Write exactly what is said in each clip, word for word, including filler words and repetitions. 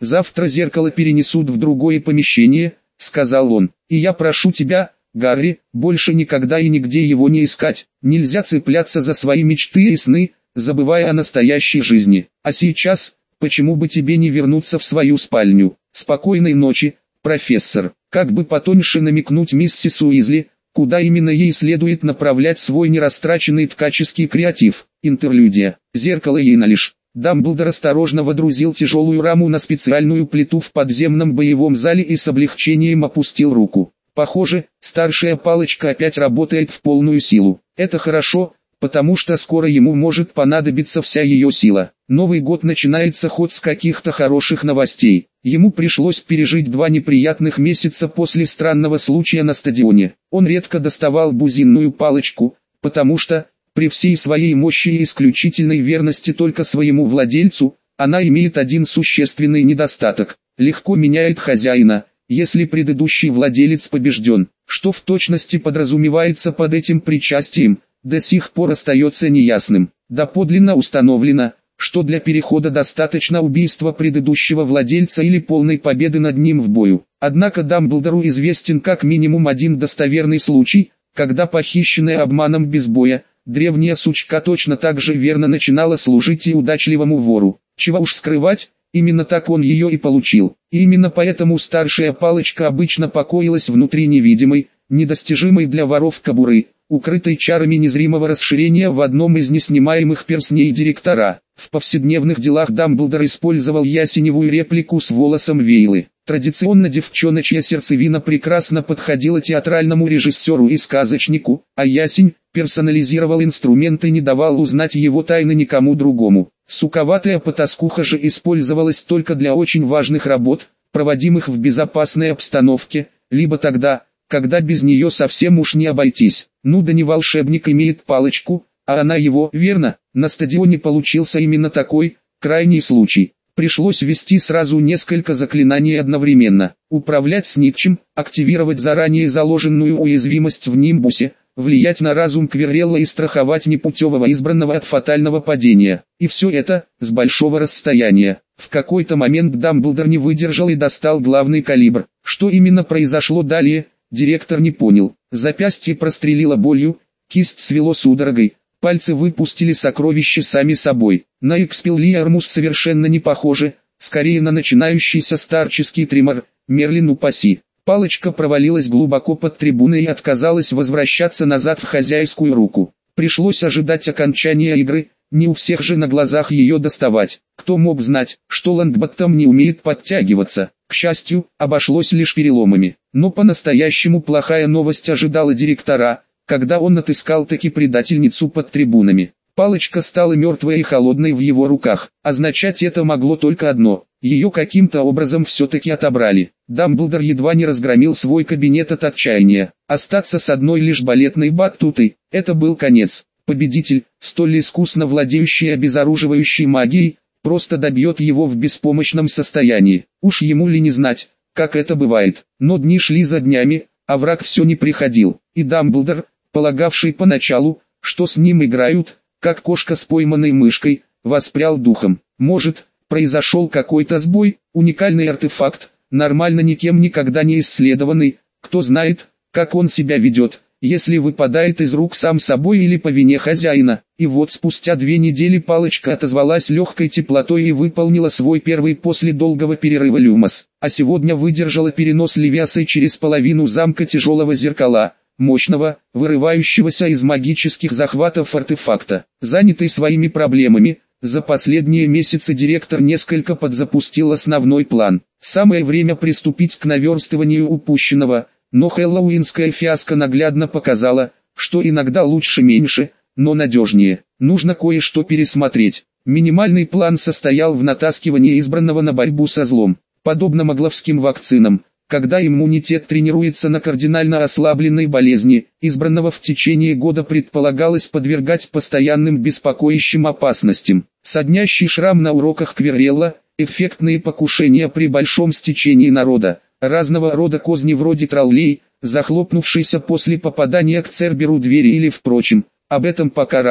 Завтра зеркало перенесут в другое помещение, сказал он. И я прошу тебя, Гарри, больше никогда и нигде его не искать. Нельзя цепляться за свои мечты и сны, забывая о настоящей жизни. А сейчас, почему бы тебе не вернуться в свою спальню? Спокойной ночи, профессор. Как бы потоньше намекнуть миссис Уизли, куда именно ей следует направлять свой нерастраченный ткаческий креатив. Интерлюдия. Зеркало Ейналиш. Дамблдор осторожно водрузил тяжелую раму на специальную плиту в подземном боевом зале и с облегчением опустил руку. Похоже, старшая палочка опять работает в полную силу. Это хорошо, потому что скоро ему может понадобиться вся ее сила. Новый год начинается хоть с каких-то хороших новостей. Ему пришлось пережить два неприятных месяца после странного случая на стадионе. Он редко доставал бузинную палочку, потому что, при всей своей мощи и исключительной верности только своему владельцу, она имеет один существенный недостаток – легко меняет хозяина, если предыдущий владелец побежден. Что в точности подразумевается под этим причастием, до сих пор остается неясным. Доподлинно установлено, что для перехода достаточно убийства предыдущего владельца или полной победы над ним в бою. Однако Дамблдору известен как минимум один достоверный случай, когда похищенная обманом без боя, древняя сучка точно так же верно начинала служить и удачливому вору. Чего уж скрывать, именно так он ее и получил. И именно поэтому старшая палочка обычно покоилась внутри невидимой, недостижимой для воров кобуры, укрытой чарами незримого расширения в одном из неснимаемых перстней директора. В повседневных делах Дамблдор использовал ясеневую реплику с волосом Вейлы. Традиционно девчоночья сердцевина прекрасно подходила театральному режиссеру и сказочнику, а ясень персонализировал инструмент и не давал узнать его тайны никому другому. Суковатая потаскуха же использовалась только для очень важных работ, проводимых в безопасной обстановке, либо тогда, когда без нее совсем уж не обойтись. Ну да не волшебник имеет палочку, а она его, верно? На стадионе получился именно такой, крайний случай. Пришлось ввести сразу несколько заклинаний одновременно. Управлять снитчем, активировать заранее заложенную уязвимость в нимбусе, влиять на разум Квиррелла и страховать непутевого избранного от фатального падения. И все это, с большого расстояния. В какой-то момент Дамблдор не выдержал и достал главный калибр. Что именно произошло далее, директор не понял. Запястье прострелило болью, кисть свело судорогой, пальцы выпустили сокровища сами собой. На Экспеллиармус совершенно не похоже, скорее на начинающийся старческий тремор, Мерлин упаси. Палочка провалилась глубоко под трибуной и отказалась возвращаться назад в хозяйскую руку. Пришлось ожидать окончания игры, не у всех же на глазах ее доставать. Кто мог знать, что Лонгботтом не умеет подтягиваться. К счастью, обошлось лишь переломами. Но по-настоящему плохая новость ожидала директора, когда он отыскал таки предательницу под трибунами. Палочка стала мертвой и холодной в его руках. Означать это могло только одно: ее каким-то образом все-таки отобрали. Дамблдор едва не разгромил свой кабинет от отчаяния. Остаться с одной лишь балетной баттутой – это был конец. Победитель, столь искусно владеющий обезоруживающей магией, просто добьет его в беспомощном состоянии. Уж ему ли не знать, как это бывает. Но дни шли за днями, а враг все не приходил. И Дамблдор, полагавший поначалу, что с ним играют, как кошка с пойманной мышкой, воспрял духом. Может, произошел какой-то сбой, уникальный артефакт, нормально никем никогда не исследованный, кто знает, как он себя ведет, если выпадает из рук сам собой или по вине хозяина. И вот спустя две недели палочка отозвалась легкой теплотой и выполнила свой первый после долгого перерыва люмос, а сегодня выдержала перенос Левиасы через половину замка тяжелого зеркала, мощного, вырывающегося из магических захватов артефакта. Занятый своими проблемами, за последние месяцы директор несколько подзапустил основной план. Самое время приступить к наверстыванию упущенного, но хэллоуинская фиаско наглядно показала, что иногда лучше меньше, но надежнее. Нужно кое-что пересмотреть. Минимальный план состоял в натаскивании избранного на борьбу со злом. Подобно магловским вакцинам, когда иммунитет тренируется на кардинально ослабленной болезни, избранного в течение года предполагалось подвергать постоянным беспокоящим опасностям. Соднящий шрам на уроках Квиррелла, эффектные покушения при большом стечении народа, разного рода козни вроде троллей, захлопнувшейся после попадания к Церберу двери или впрочем, об этом пока рано,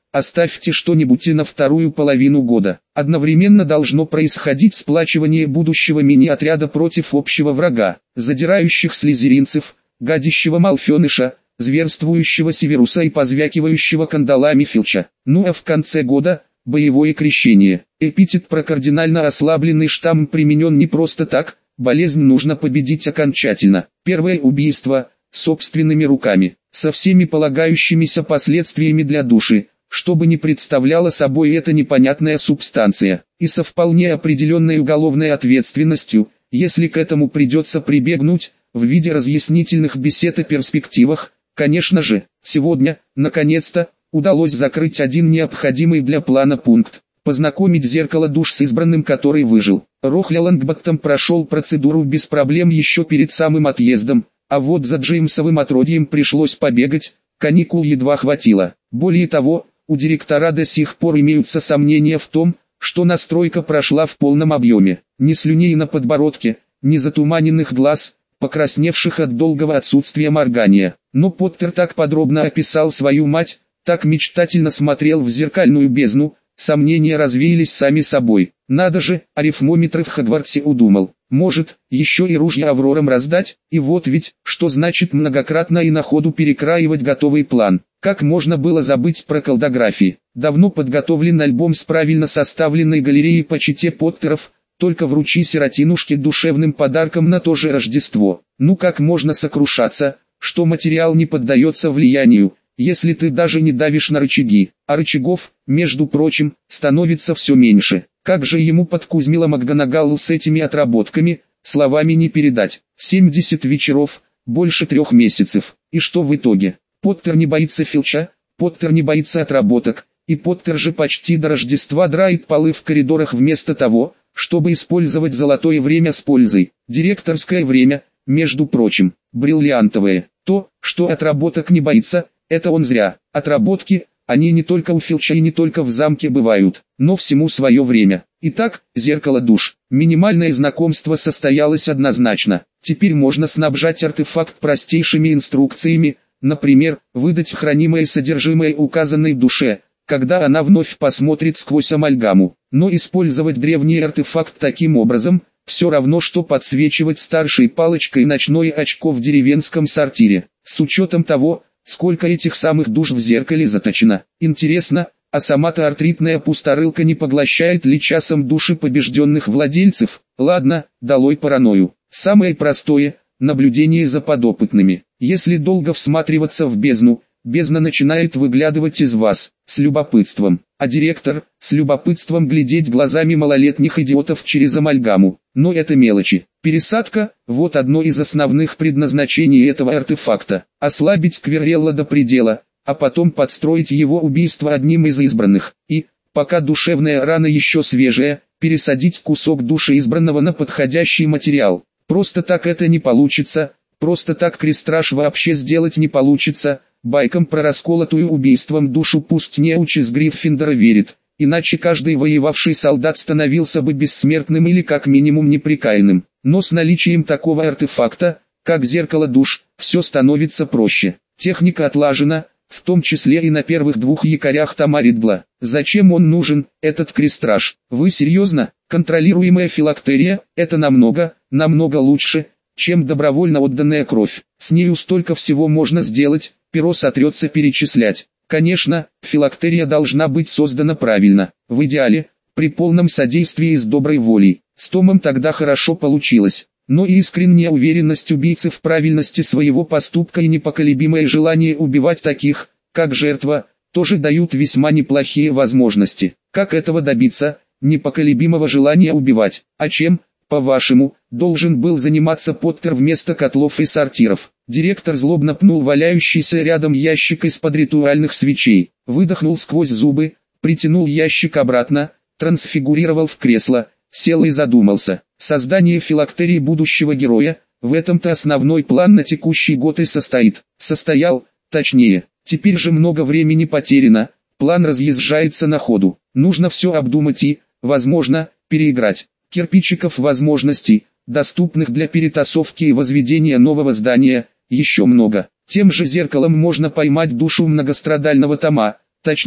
Оставьте что-нибудь и на вторую половину года. Одновременно должно происходить сплачивание будущего мини-отряда против общего врага, задирающих слизеринцев, гадящего Малфеныша, зверствующего Северуса и позвякивающего кандалами Филча. Ну а в конце года – боевое крещение. Эпитет про кардинально ослабленный штамм применен не просто так, болезнь нужно победить окончательно. Первое убийство – собственными руками, со всеми полагающимися последствиями для души, что бы ни представляла собой эта непонятная субстанция, и со вполне определенной уголовной ответственностью, если к этому придется прибегнуть, в виде разъяснительных бесед о перспективах. Конечно же, сегодня, наконец-то, удалось закрыть один необходимый для плана пункт, познакомить зеркало душ с избранным, который выжил. Рохля Лонгбаттом прошел процедуру без проблем еще перед самым отъездом, а вот за Джеймсовым отродьем пришлось побегать, каникул едва хватило. Более того, у директора до сих пор имеются сомнения в том, что настройка прошла в полном объеме. Ни слюней на подбородке, ни затуманенных глаз, покрасневших от долгого отсутствия моргания. Но Поттер так подробно описал свою мать, так мечтательно смотрел в зеркальную бездну, сомнения развеялись сами собой. Надо же, арифмометры в Хогвартсе удумал. Может, еще и ружья Аврорам раздать? И вот ведь, что значит многократно и на ходу перекраивать готовый план. Как можно было забыть про колдографии? Давно подготовлен альбом с правильно составленной галереей по чете Поттеров, только вручи сиротинушке душевным подарком на то же Рождество. Ну как можно сокрушаться, что материал не поддается влиянию, если ты даже не давишь на рычаги, а рычагов, между прочим, становится все меньше. Как же ему подкузмила МакГонагалл с этими отработками, словами не передать. семьдесят вечеров, больше трех месяцев. И что в итоге? Поттер не боится Филча, Поттер не боится отработок, и Поттер же почти до Рождества драит полы в коридорах вместо того, чтобы использовать золотое время с пользой. Директорское время, между прочим, бриллиантовое. То, что отработок не боится, это он зря. Отработки, они не только у Филча и не только в замке бывают, но всему свое время. Итак, зеркало душ. Минимальное знакомство состоялось однозначно. Теперь можно снабжать артефакт простейшими инструкциями, например, выдать хранимое содержимое указанной душе, когда она вновь посмотрит сквозь амальгаму. Но использовать древний артефакт таким образом, все равно что подсвечивать старшей палочкой ночное очко в деревенском сортире. С учетом того, сколько этих самых душ в зеркале заточено. Интересно, а сама-то артритная пусторылка не поглощает ли часом души побежденных владельцев? Ладно, долой паранойю. Самое простое – наблюдение за подопытными. Если долго всматриваться в бездну, бездна начинает выглядывать из вас, с любопытством. А директор, с любопытством глядеть глазами малолетних идиотов через амальгаму. Но это мелочи. Пересадка – вот одно из основных предназначений этого артефакта. Ослабить Квиррелла до предела, а потом подстроить его убийство одним из избранных. И, пока душевная рана еще свежая, пересадить кусок души избранного на подходящий материал. Просто так это не получится, просто так крестраж вообще сделать не получится. Байкам про расколотую убийством душу пусть неуч из Гриффиндора верит, иначе каждый воевавший солдат становился бы бессмертным или как минимум непрекаянным. Но с наличием такого артефакта, как зеркало душ, все становится проще. Техника отлажена, в том числе и на первых двух якорях тома Ридла. Зачем он нужен, этот крестраж? Вы серьезно? Контролируемая филактерия – это намного, намного лучше, чем добровольно отданная кровь. С нею столько всего можно сделать. Перо сотрется перечислять. Конечно, филактерия должна быть создана правильно, в идеале, при полном содействии с доброй волей. С Томом тогда хорошо получилось, но и искренняя уверенность убийцы в правильности своего поступка и непоколебимое желание убивать таких, как жертва, тоже дают весьма неплохие возможности. Как этого добиться, непоколебимого желания убивать? А чем, по-вашему, должен был заниматься Поттер вместо котлов и сортиров? Директор злобно пнул валяющийся рядом ящик из-под ритуальных свечей, выдохнул сквозь зубы, притянул ящик обратно, трансфигурировал в кресло, сел и задумался. Создание филактерии будущего героя, в этом-то основной план на текущий год и состоит. Состоял, точнее, теперь же много времени потеряно, план разъезжается на ходу. Нужно все обдумать и, возможно, переиграть. Кирпичиков возможностей, доступных для перетасовки и возведения нового здания, еще много. Тем же зеркалом можно поймать душу многострадального Тома, точнее,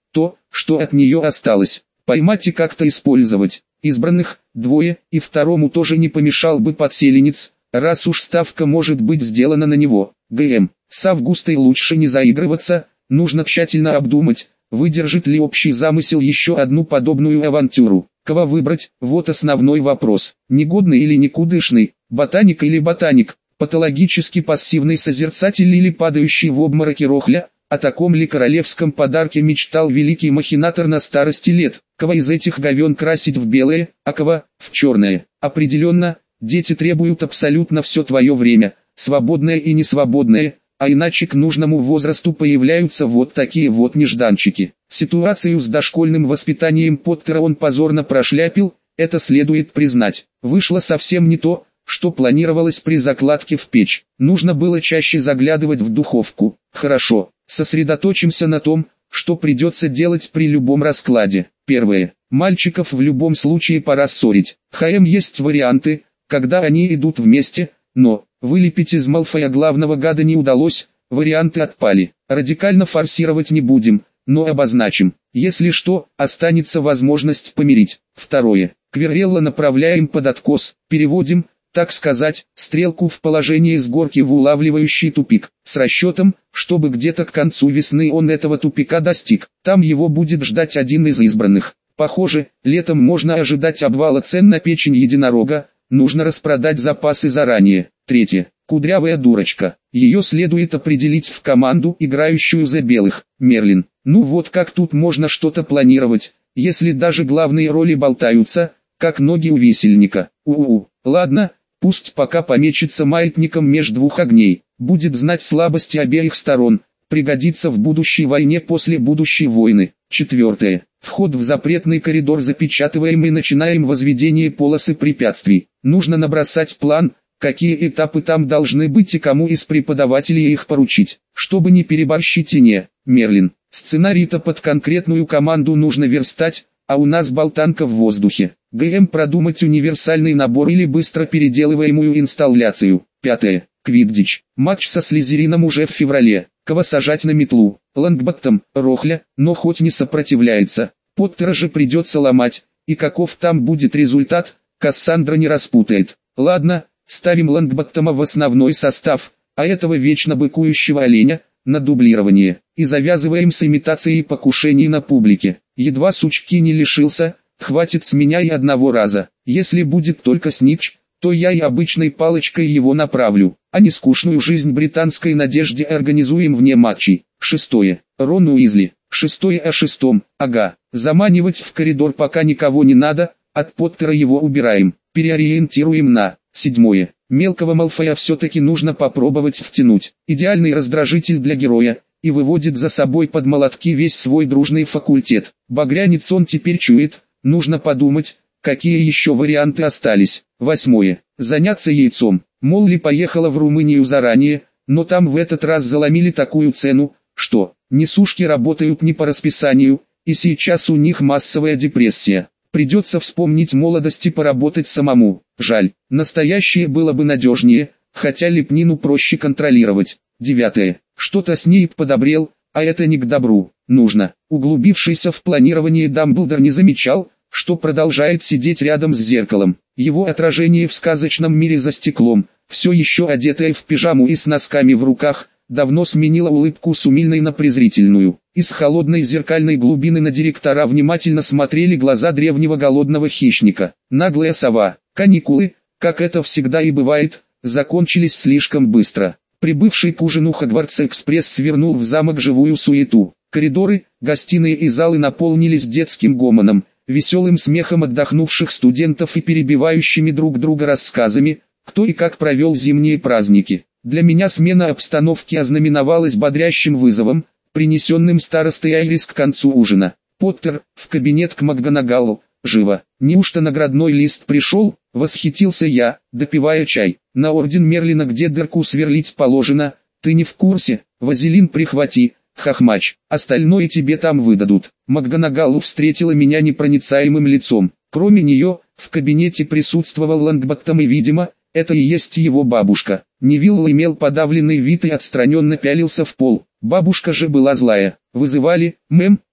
то, что от нее осталось, поймать и как-то использовать. Избранных двое, и второму тоже не помешал бы подселенец, раз уж ставка может быть сделана на него. ГМ. С Августой лучше не заигрываться, нужно тщательно обдумать, выдержит ли общий замысел еще одну подобную авантюру. Кого выбрать, вот основной вопрос. Негодный или никудышный, ботаник или ботаник, патологически пассивный созерцатель или падающий в обмороки рохля. О таком ли королевском подарке мечтал великий махинатор на старости лет? Кого из этих говен красить в белое, а кого в черное? Определенно, дети требуют абсолютно все твое время, свободное и несвободное, а иначе к нужному возрасту появляются вот такие вот нежданчики. Ситуацию с дошкольным воспитанием Поттера он позорно прошляпил, это следует признать. Вышло совсем не то, что планировалось при закладке в печь. Нужно было чаще заглядывать в духовку. Хорошо, сосредоточимся на том, что придется делать при любом раскладе. Первое. Мальчиков в любом случае пора ссорить. ХМ есть варианты, когда они идут вместе, но вылепить из Малфоя главного гада не удалось, варианты отпали. Радикально форсировать не будем, но обозначим. Если что, останется возможность помирить. Второе. Квиррелла направляем под откос, переводим, так сказать, стрелку в положение с горки в улавливающий тупик, с расчетом, чтобы где-то к концу весны он этого тупика достиг. Там его будет ждать один из избранных. Похоже, летом можно ожидать обвала цен на печень единорога, нужно распродать запасы заранее. Третье. Кудрявая дурочка. Ее следует определить в команду, играющую за белых. Мерлин. Ну вот как тут можно что-то планировать, если даже главные роли болтаются, как ноги у висельника. У-у-у. Ладно. Пусть пока помечется маятником меж двух огней, будет знать слабости обеих сторон, пригодится в будущей войне после будущей войны. Четвертое. Вход в запретный коридор запечатываем и начинаем возведение полосы препятствий. Нужно набросать план, какие этапы там должны быть и кому из преподавателей их поручить, чтобы не переборщить и не. Мерлин. Сценарий-то под конкретную команду нужно верстать, а у нас болтанка в воздухе. ГМ продумать универсальный набор или быстро переделываемую инсталляцию. Пятое. Квиддич. Матч со Слизерином уже в феврале. Кого сажать на метлу? Лонгботтом, Рохля, но хоть не сопротивляется. Поттера же придется ломать, и каков там будет результат, Кассандра не распутает. Ладно, ставим Лонгботтома в основной состав, а этого вечно быкующего оленя на дублирование, и завязываем с имитацией покушений на публике. Едва сучки не лишился, хватит с меня и одного раза. Если будет только снитч, то я и обычной палочкой его направлю, а не скучную жизнь британской надежде организуем вне матчей. Шестое. Рон Уизли. Шестое о шестом. Ага. Заманивать в коридор пока никого не надо, от Поттера его убираем, переориентируем на. Седьмое. Мелкого Малфоя все-таки нужно попробовать втянуть. Идеальный раздражитель для героя, и выводит за собой под молотки весь свой дружный факультет. Багрянец он теперь чует, нужно подумать, какие еще варианты остались. Восьмое. Заняться яйцом. Молли поехала в Румынию заранее, но там в этот раз заломили такую цену, что несушки работают не по расписанию, и сейчас у них массовая депрессия. Придется вспомнить молодость и поработать самому. Жаль, настоящее было бы надежнее, хотя лепнину проще контролировать. Девятое. Что-то Снейп подобрел, а это не к добру. Нужно. Углубившийся в планирование Дамблдор не замечал, что продолжает сидеть рядом с зеркалом. Его отражение в сказочном мире за стеклом, все еще одетое в пижаму и с носками в руках, давно сменила улыбку с умильной на презрительную. Из холодной зеркальной глубины на директора внимательно смотрели глаза древнего голодного хищника. Наглая сова. Каникулы, как это всегда и бывает, закончились слишком быстро. Прибывший к ужину Хогвартс-экспресс свернул в замок живую суету. Коридоры, гостиные и залы наполнились детским гомоном, веселым смехом отдохнувших студентов и перебивающими друг друга рассказами, кто и как провел зимние праздники. Для меня смена обстановки ознаменовалась бодрящим вызовом, принесенным старостой Айрис к концу ужина. «Поттер, в кабинет к МакГонагалу, живо! Неужто наградной лист пришел?» — восхитился я, допивая чай. «На орден Мерлина где дырку сверлить положено, ты не в курсе? Вазелин прихвати, хохмач, остальное тебе там выдадут». МакГонагалу встретила меня непроницаемым лицом. Кроме нее, в кабинете присутствовал Лонгботтом и, видимо, это и есть его бабушка. Невилл имел подавленный вид и отстраненно пялился в пол. Бабушка же была злая. «Вызывали, мэм?»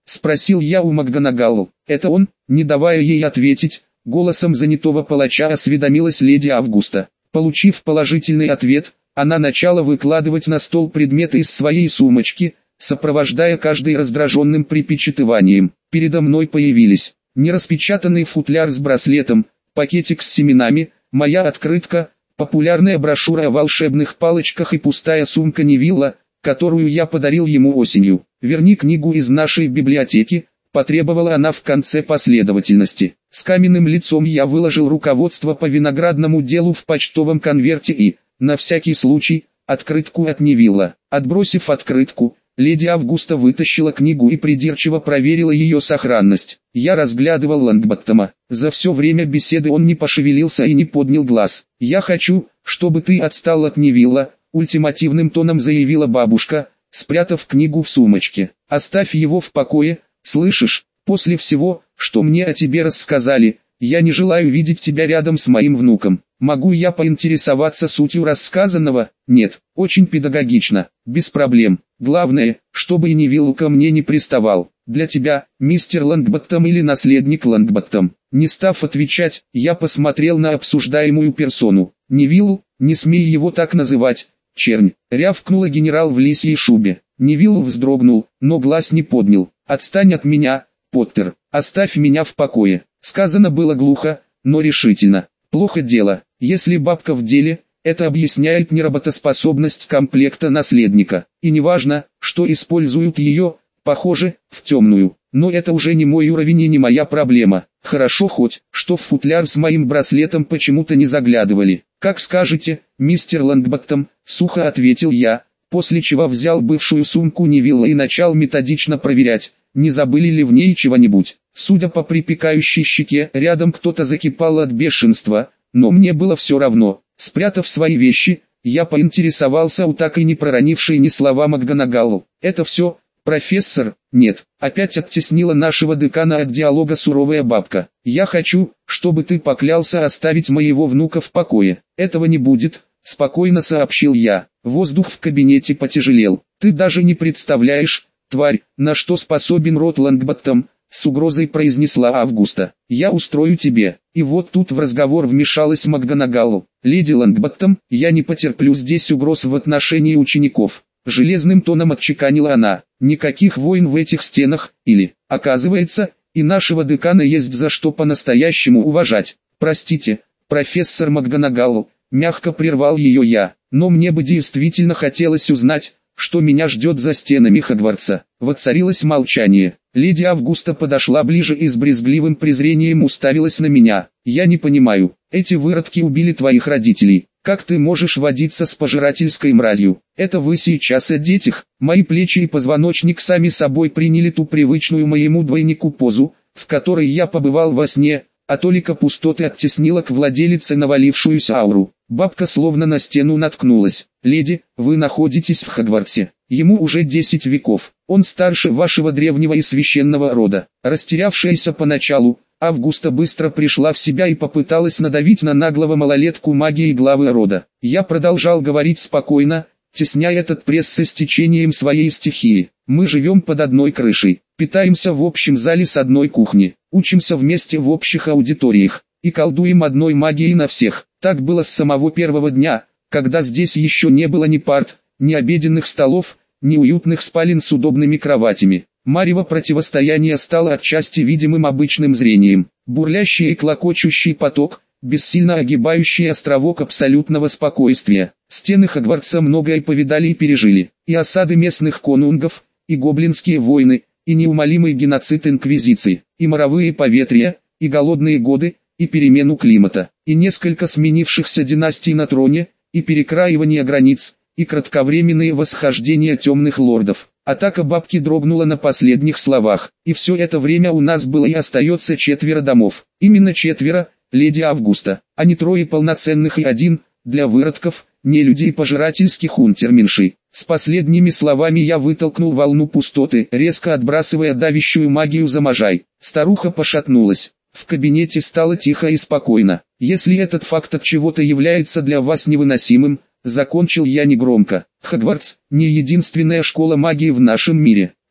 спросил я у МакГонагалл. Это он, не давая ей ответить, голосом занятого палача осведомилась леди Августа. Получив положительный ответ, она начала выкладывать на стол предметы из своей сумочки, сопровождая каждый раздраженным припечатыванием. Передо мной появились нераспечатанный футляр с браслетом, пакетик с семенами, моя открытка, популярная брошюра о волшебных палочках и пустая сумка Невилла, которую я подарил ему осенью. «Верни книгу из нашей библиотеки», потребовала она в конце последовательности. С каменным лицом я выложил руководство по виноградному делу в почтовом конверте и, на всякий случай, открытку от Невилла. Отбросив открытку, леди Августа вытащила книгу и придирчиво проверила ее сохранность. Я разглядывал Лонгботтома. За все время беседы он не пошевелился и не поднял глаз. «Я хочу, чтобы ты отстал от Невилла», ультимативным тоном заявила бабушка, спрятав книгу в сумочке. «Оставь его в покое, слышишь? После всего, что мне о тебе рассказали, я не желаю видеть тебя рядом с моим внуком. Могу я поинтересоваться сутью рассказанного?» «Нет, очень педагогично, без проблем. Главное, чтобы и Невилл ко мне не приставал. Для тебя, мистер Лонгботтом или наследник Лонгботтом». Не став отвечать, я посмотрел на обсуждаемую персону. «Невилл, не смей его так называть, чернь», рявкнула генерал в лисьей шубе. Невилл вздрогнул, но глаз не поднял. «Отстань от меня, Поттер, оставь меня в покое». Сказано было глухо, но решительно. Плохо дело, если бабка в деле, это объясняет неработоспособность комплекта наследника. И неважно, что используют ее, похоже, в темную. Но это уже не мой уровень и не моя проблема. Хорошо хоть, что в футляр с моим браслетом почему-то не заглядывали. «Как скажете, мистер Лонгботтом», сухо ответил я, после чего взял бывшую сумку Невилла и начал методично проверять, не забыли ли в ней чего-нибудь. Судя по припекающей щеке, рядом кто-то закипал от бешенства, но мне было все равно. Спрятав свои вещи, я поинтересовался у так и не проронившей ни слова МакГонагалл. «Это все, профессор?» «Нет», опять оттеснила нашего декана от диалога суровая бабка. «Я хочу, чтобы ты поклялся оставить моего внука в покое». «Этого не будет», спокойно сообщил я. Воздух в кабинете потяжелел. «Ты даже не представляешь, тварь, на что способен род Лонгботтом», с угрозой произнесла Августа. «Я устрою тебе». И вот тут в разговор вмешалась МакГонагалл. «Леди Лонгботтом, я не потерплю здесь угроз в отношении учеников», железным тоном отчеканила она. «Никаких войн в этих стенах, или, оказывается, и нашего декана есть за что по-настоящему уважать». «Простите, профессор МакГонагалл», мягко прервал ее я, «но мне бы действительно хотелось узнать, что меня ждет за стенами Хогвартса». Воцарилось молчание. Леди Августа подошла ближе и с брезгливым презрением уставилась на меня. «Я не понимаю, эти выродки убили твоих родителей. Как ты можешь водиться с пожирательской мразью? Это вы сейчас о детях?» Мои плечи и позвоночник сами собой приняли ту привычную моему двойнику позу, в которой я побывал во сне, а толика пустоты оттеснила к владелице навалившуюся ауру. Бабка словно на стену наткнулась. «Леди, вы находитесь в Хогвартсе. Ему уже десять веков. Он старше вашего древнего и священного рода». Растерявшаяся поначалу, Августа быстро пришла в себя и попыталась надавить на наглого малолетку магии главы рода. Я продолжал говорить спокойно, тесняя этот пресс со стечением своей стихии. «Мы живем под одной крышей, питаемся в общем зале с одной кухни, учимся вместе в общих аудиториях и колдуем одной магией на всех». Так было с самого первого дня, когда здесь еще не было ни парт, ни обеденных столов, ни уютных спален с удобными кроватями. Марево противостояние стало отчасти видимым обычным зрением. Бурлящий и клокочущий поток, бессильно огибающий островок абсолютного спокойствия. Стены Хогвартса многое повидали и пережили. И осады местных конунгов, и гоблинские войны, и неумолимый геноцид Инквизиции, и моровые поветрия, и голодные годы, и перемену климата, и несколько сменившихся династий на троне, и перекраивание границ, и кратковременные восхождения темных лордов. Атака бабки дрогнула на последних словах. И все это время у нас было и остается четверо домов. Именно четверо, леди Августа, а не трое полноценных и один, для выродков, нелюдей и пожирательских унтерменшей. С последними словами я вытолкнул волну пустоты, резко отбрасывая давящую магию за Можай. Старуха пошатнулась. В кабинете стало тихо и спокойно. «Если этот факт от чего-то является для вас невыносимым», закончил я негромко, «Хогвартс – не единственная школа магии в нашем мире.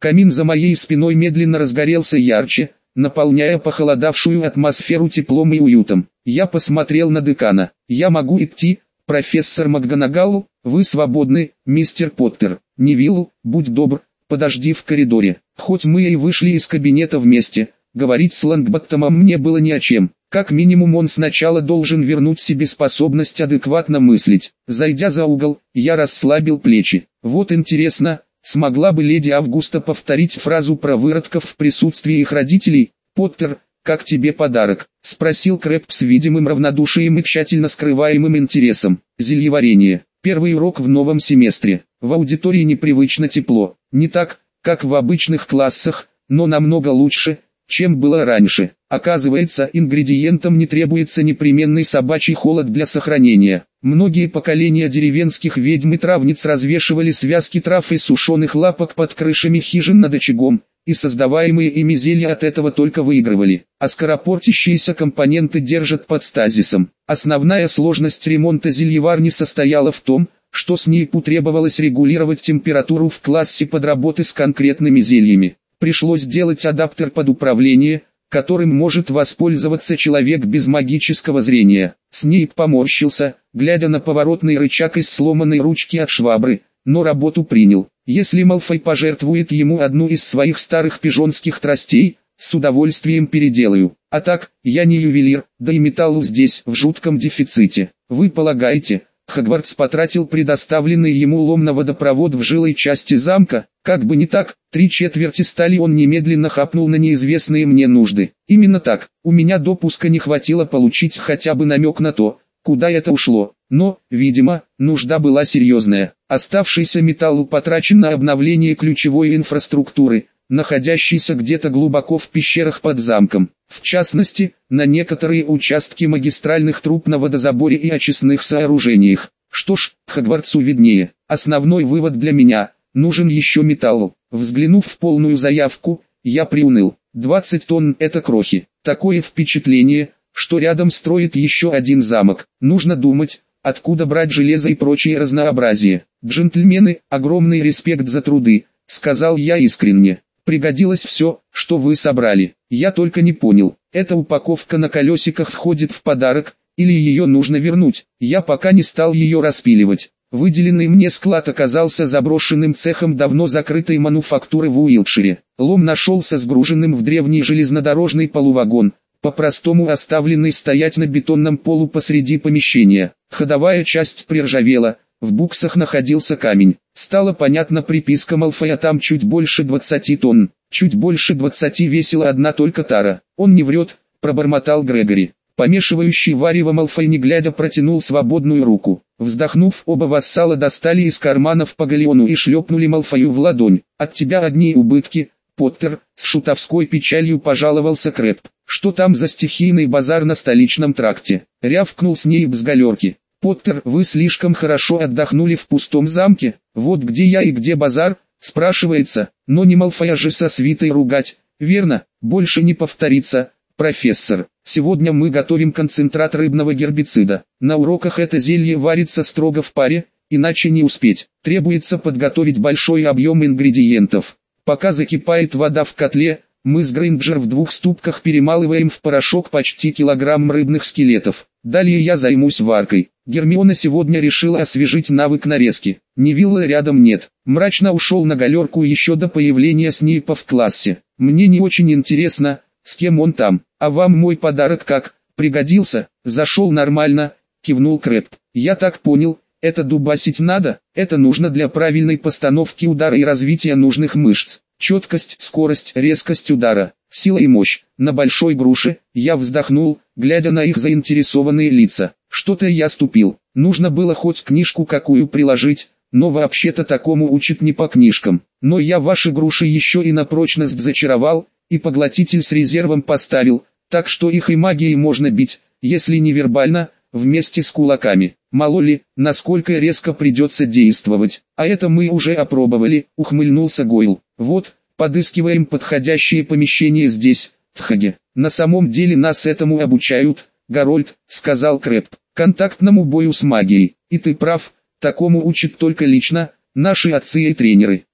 Камин за моей спиной медленно разгорелся ярче, наполняя похолодавшую атмосферу теплом и уютом. Я посмотрел на декана. «Я могу идти, профессор МакГонагалл, вы свободны, мистер Поттер. Невилл, будь добр, подожди в коридоре». Хоть мы и вышли из кабинета вместе, говорить с Лонгботтомом мне было не о чем. Как минимум он сначала должен вернуть себе способность адекватно мыслить. Зайдя за угол, я расслабил плечи. Вот интересно, смогла бы леди Августа повторить фразу про выродков в присутствии их родителей? «Поттер, как тебе подарок?» — спросил Крэбб с видимым равнодушием и тщательно скрываемым интересом. «Зельеварение. Первый урок в новом семестре. В аудитории непривычно тепло. Не так, как в обычных классах, но намного лучше, чем было раньше. Оказывается, ингредиентам не требуется непременный собачий холод для сохранения. Многие поколения деревенских ведьм и травниц развешивали связки трав и сушеных лапок под крышами хижин над очагом, и создаваемые ими зелья от этого только выигрывали. А скоропортящиеся компоненты держат под стазисом. Основная сложность ремонта зельеварни состояла в том, что Снейпу требовалось регулировать температуру в классе под работы с конкретными зельями. Пришлось делать адаптер под управление, которым может воспользоваться человек без магического зрения. Снейп поморщился, глядя на поворотный рычаг из сломанной ручки от швабры, но работу принял. Если Малфой пожертвует ему одну из своих старых пижонских тростей, с удовольствием переделаю. А так, я не ювелир, да и металл здесь в жутком дефиците. Вы полагаете, Хогвартс потратил предоставленный ему лом на водопровод в жилой части замка? Как бы не так, три четверти стали он немедленно хапнул на неизвестные мне нужды. Именно так, у меня допуска не хватило получить хотя бы намек на то, куда это ушло. Но, видимо, нужда была серьезная. Оставшийся металл потрачен на обновление ключевой инфраструктуры, находящейся где-то глубоко в пещерах под замком. В частности, на некоторые участки магистральных труб на водозаборе и очистных сооружениях. Что ж, Хогвартсу виднее. Основной вывод для меня – нужен еще металл. Взглянув в полную заявку, я приуныл. двадцать тонн – это крохи. Такое впечатление, что рядом строит еще один замок. Нужно думать, откуда брать железо и прочее разнообразие. «Джентльмены, огромный респект за труды», — сказал я искренне. «Пригодилось все, что вы собрали. Я только не понял, эта упаковка на колесиках входит в подарок, или ее нужно вернуть?» Я пока не стал ее распиливать. Выделенный мне склад оказался заброшенным цехом давно закрытой мануфактуры в Уилтшире. Лом нашелся сгруженным в древний железнодорожный полувагон, по-простому оставленный стоять на бетонном полу посреди помещения. Ходовая часть приржавела, в буксах находился камень. Стало понятно, приписка Малфоя там чуть больше двадцати тонн. Чуть больше двадцати весила одна только тара. «Он не врет», — пробормотал Грегори. Помешивающий варево Малфой не глядя протянул свободную руку. Вздохнув, оба вассала достали из карманов по галеону и шлепнули Малфою в ладонь. «От тебя одни убытки, Поттер», — с шутовской печалью пожаловался Крэбб. «Что там за стихийный базар на столичном тракте?» — рявкнул Снейп с галерки. «Поттер, вы слишком хорошо отдохнули в пустом замке? Вот где я и где базар?» — спрашивается. Но не Малфоя же со свитой ругать, верно? Больше не повторится. «Профессор, сегодня мы готовим концентрат рыбного гербицида. На уроках это зелье варится строго в паре, иначе не успеть. Требуется подготовить большой объем ингредиентов. Пока закипает вода в котле, мы с Грейнджер в двух ступках перемалываем в порошок почти килограмм рыбных скелетов. Далее я займусь варкой. Гермиона сегодня решила освежить навык нарезки. Невилла рядом нет. Мрачно ушел на галерку еще до появления Снейпа в классе. Мне не очень интересно, с кем он там. А вам мой подарок как? Пригодился? Зашел нормально, кивнул Крэбб. Я так понял, это дубасить надо? Это нужно для правильной постановки удара и развития нужных мышц. Четкость, скорость, резкость удара, сила и мощь. На большой груше, я вздохнул, глядя на их заинтересованные лица. Что-то я ступил. Нужно было хоть книжку какую приложить, но вообще-то такому учат не по книжкам. Но я ваши груши еще и на прочность зачаровал, и поглотитель с резервом поставил, так что их и магией можно бить, если не вербально, вместе с кулаками. Мало ли, насколько резко придется действовать. А это мы уже опробовали, ухмыльнулся Гойл. Вот, подыскиваем подходящее помещение здесь, в Хаге. На самом деле нас этому обучают, Гарольд, сказал Крэбб, контактному бою с магией. И ты прав, такому учат только лично наши отцы и тренеры.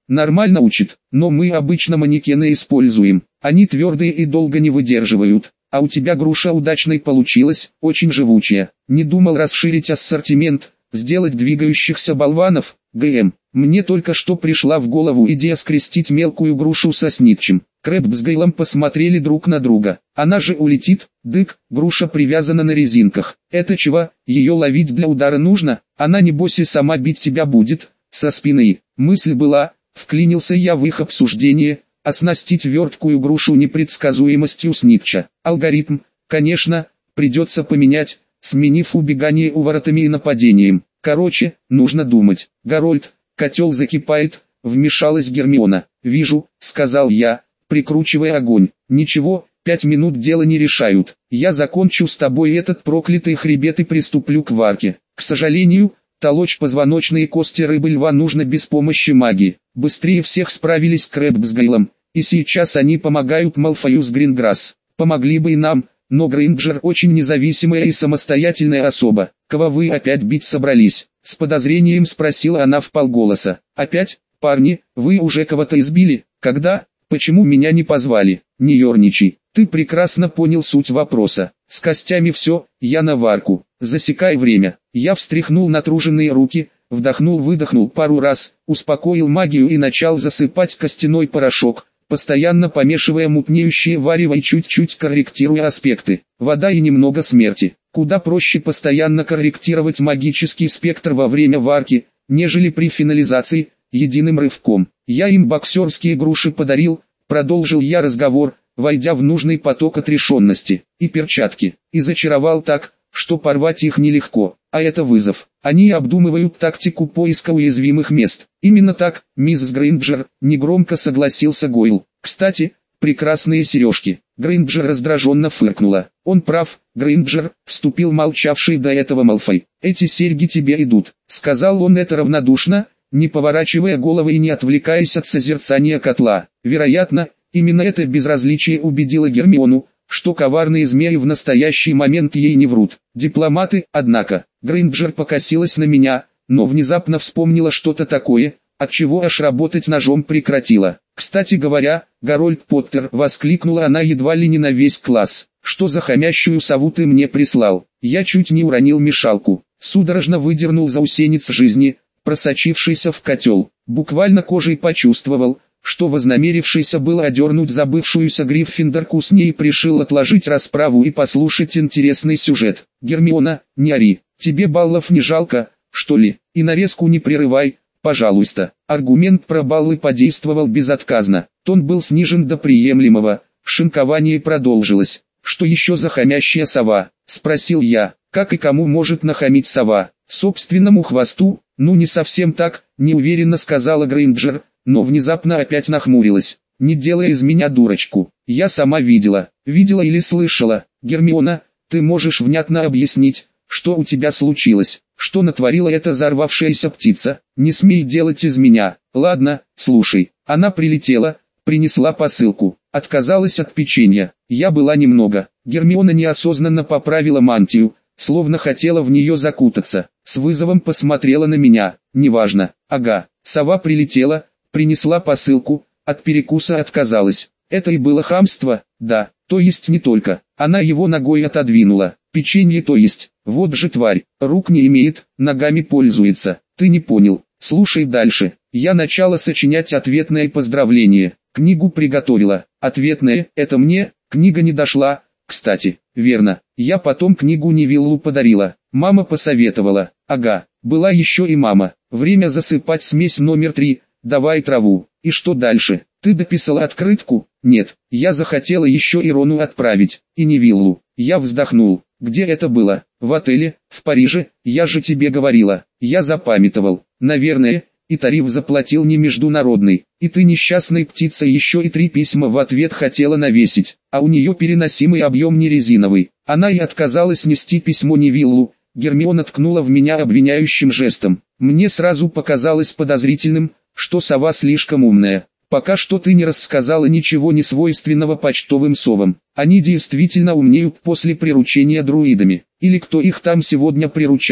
Нормально учит, но мы обычно манекены используем. Они твердые и долго не выдерживают. А у тебя груша удачной получилась, очень живучая. Не думал расширить ассортимент, сделать двигающихся болванов? ГМ. Мне только что пришла в голову идея скрестить мелкую грушу со снитчем. Крэб с Гейлом посмотрели друг на друга. Она же улетит, дык, груша привязана на резинках. Это чего, ее ловить для удара нужно? Она небось и сама бить тебя будет, со спины. Мысль была, вклинился я в их обсуждение, оснастить верткую грушу непредсказуемостью снитча. Алгоритм, конечно, придется поменять, сменив убегание уворотами и нападением. Короче, нужно думать. Гарольд, котел закипает, вмешалась Гермиона. «Вижу», — сказал я, прикручивая огонь. «Ничего, пять минут дело не решают. Я закончу с тобой этот проклятый хребет и приступлю к варке. К сожалению, толочь позвоночные кости рыбы льва нужно без помощи магии. Быстрее всех справились Крэб с Гейлом, и сейчас они помогают Малфою с Гринграсс. Помогли бы и нам, но Грейнджер очень независимая и самостоятельная особа. Кого вы опять бить собрались?» С подозрением спросила она вполголоса. «Опять, парни, вы уже кого-то избили? Когда? Почему меня не позвали?» «Не ерничай, ты прекрасно понял суть вопроса. С костями все, я на варку. Засекай время». Я встряхнул натруженные руки, вдохнул-выдохнул пару раз, успокоил магию и начал засыпать костяной порошок, постоянно помешивая мутнеющее варево и чуть-чуть корректируя аспекты. Вода и немного смерти. Куда проще постоянно корректировать магический спектр во время варки, нежели при финализации, единым рывком. Я им боксерские груши подарил, продолжил я разговор, войдя в нужный поток отрешенности, и перчатки, и зачаровал так, что порвать их нелегко, а это вызов. Они обдумывают тактику поиска уязвимых мест. Именно так, мисс Грейнджер, негромко согласился Гойл. Кстати, прекрасные сережки. Грейнджер раздраженно фыркнула. Он прав, Грейнджер, вступил молчавший до этого Малфой. Эти серьги тебе идут, сказал он это равнодушно, не поворачивая головы и не отвлекаясь от созерцания котла. Вероятно, именно это безразличие убедило Гермиону, что коварные змеи в настоящий момент ей не врут. Дипломаты, однако. Грейнджер покосилась на меня, но внезапно вспомнила что-то такое, отчего аж работать ножом прекратила. «Кстати говоря, Гарольд Поттер», — воскликнула она едва ли не на весь класс, — «что за хомящую сову ты мне прислал?» Я чуть не уронил мешалку, судорожно выдернул заусенец жизни, просочившийся в котел, буквально кожей почувствовал, что вознамерившийся было одернуть забывшуюся Гриффиндорку с ней пришил отложить расправу и послушать интересный сюжет. «Гермиона, не ори, тебе баллов не жалко, что ли, и нарезку не прерывай, пожалуйста». Аргумент про баллы подействовал безотказно, тон был снижен до приемлемого, шинкование продолжилось. «Что еще за хомящая сова?» — спросил я. «Как и кому может нахамить сова? Собственному хвосту?» «Ну не совсем так», — неуверенно сказала Грейнджер, но внезапно опять нахмурилась. «Не делай из меня дурочку. Я сама видела, видела или слышала. Гермиона, ты можешь внятно объяснить, что у тебя случилось, что натворила эта взорвавшаяся птица? Не смей делать из меня». «Ладно, слушай». Она прилетела, принесла посылку, отказалась от печенья. Я была немного. Гермиона неосознанно поправила мантию, словно хотела в нее закутаться. С вызовом посмотрела на меня. «Неважно». «Ага». Сова прилетела, принесла посылку, от перекуса отказалась. Это и было хамство? Да, то есть не только. Она его ногой отодвинула. Печенье то есть. Вот же тварь, рук не имеет, ногами пользуется. Ты не понял. Слушай дальше. Я начала сочинять ответное поздравление. Книгу приготовила. Ответное, это мне, книга не дошла. Кстати, верно, я потом книгу Невиллу подарила. Мама посоветовала. Ага, была еще и мама. Время засыпать смесь номер три. Давай траву. И что дальше? Ты дописала открытку? Нет, я захотела еще и Рону отправить, и Невиллу. Я вздохнул. Где это было? В отеле, в Париже, я же тебе говорила. Я запамятовал. Наверное, и тариф заплатил не международный. И ты, несчастная птица, еще и три письма в ответ хотела навесить. А у нее переносимый объем не резиновый. Она и отказалась нести письмо Невиллу. Гермиона ткнула в меня обвиняющим жестом. Мне сразу показалось подозрительным, что сова слишком умная. Пока что ты не рассказала ничего не свойственного почтовым совам. Они действительно умнеют после приручения друидами. Или кто их там сегодня приручает.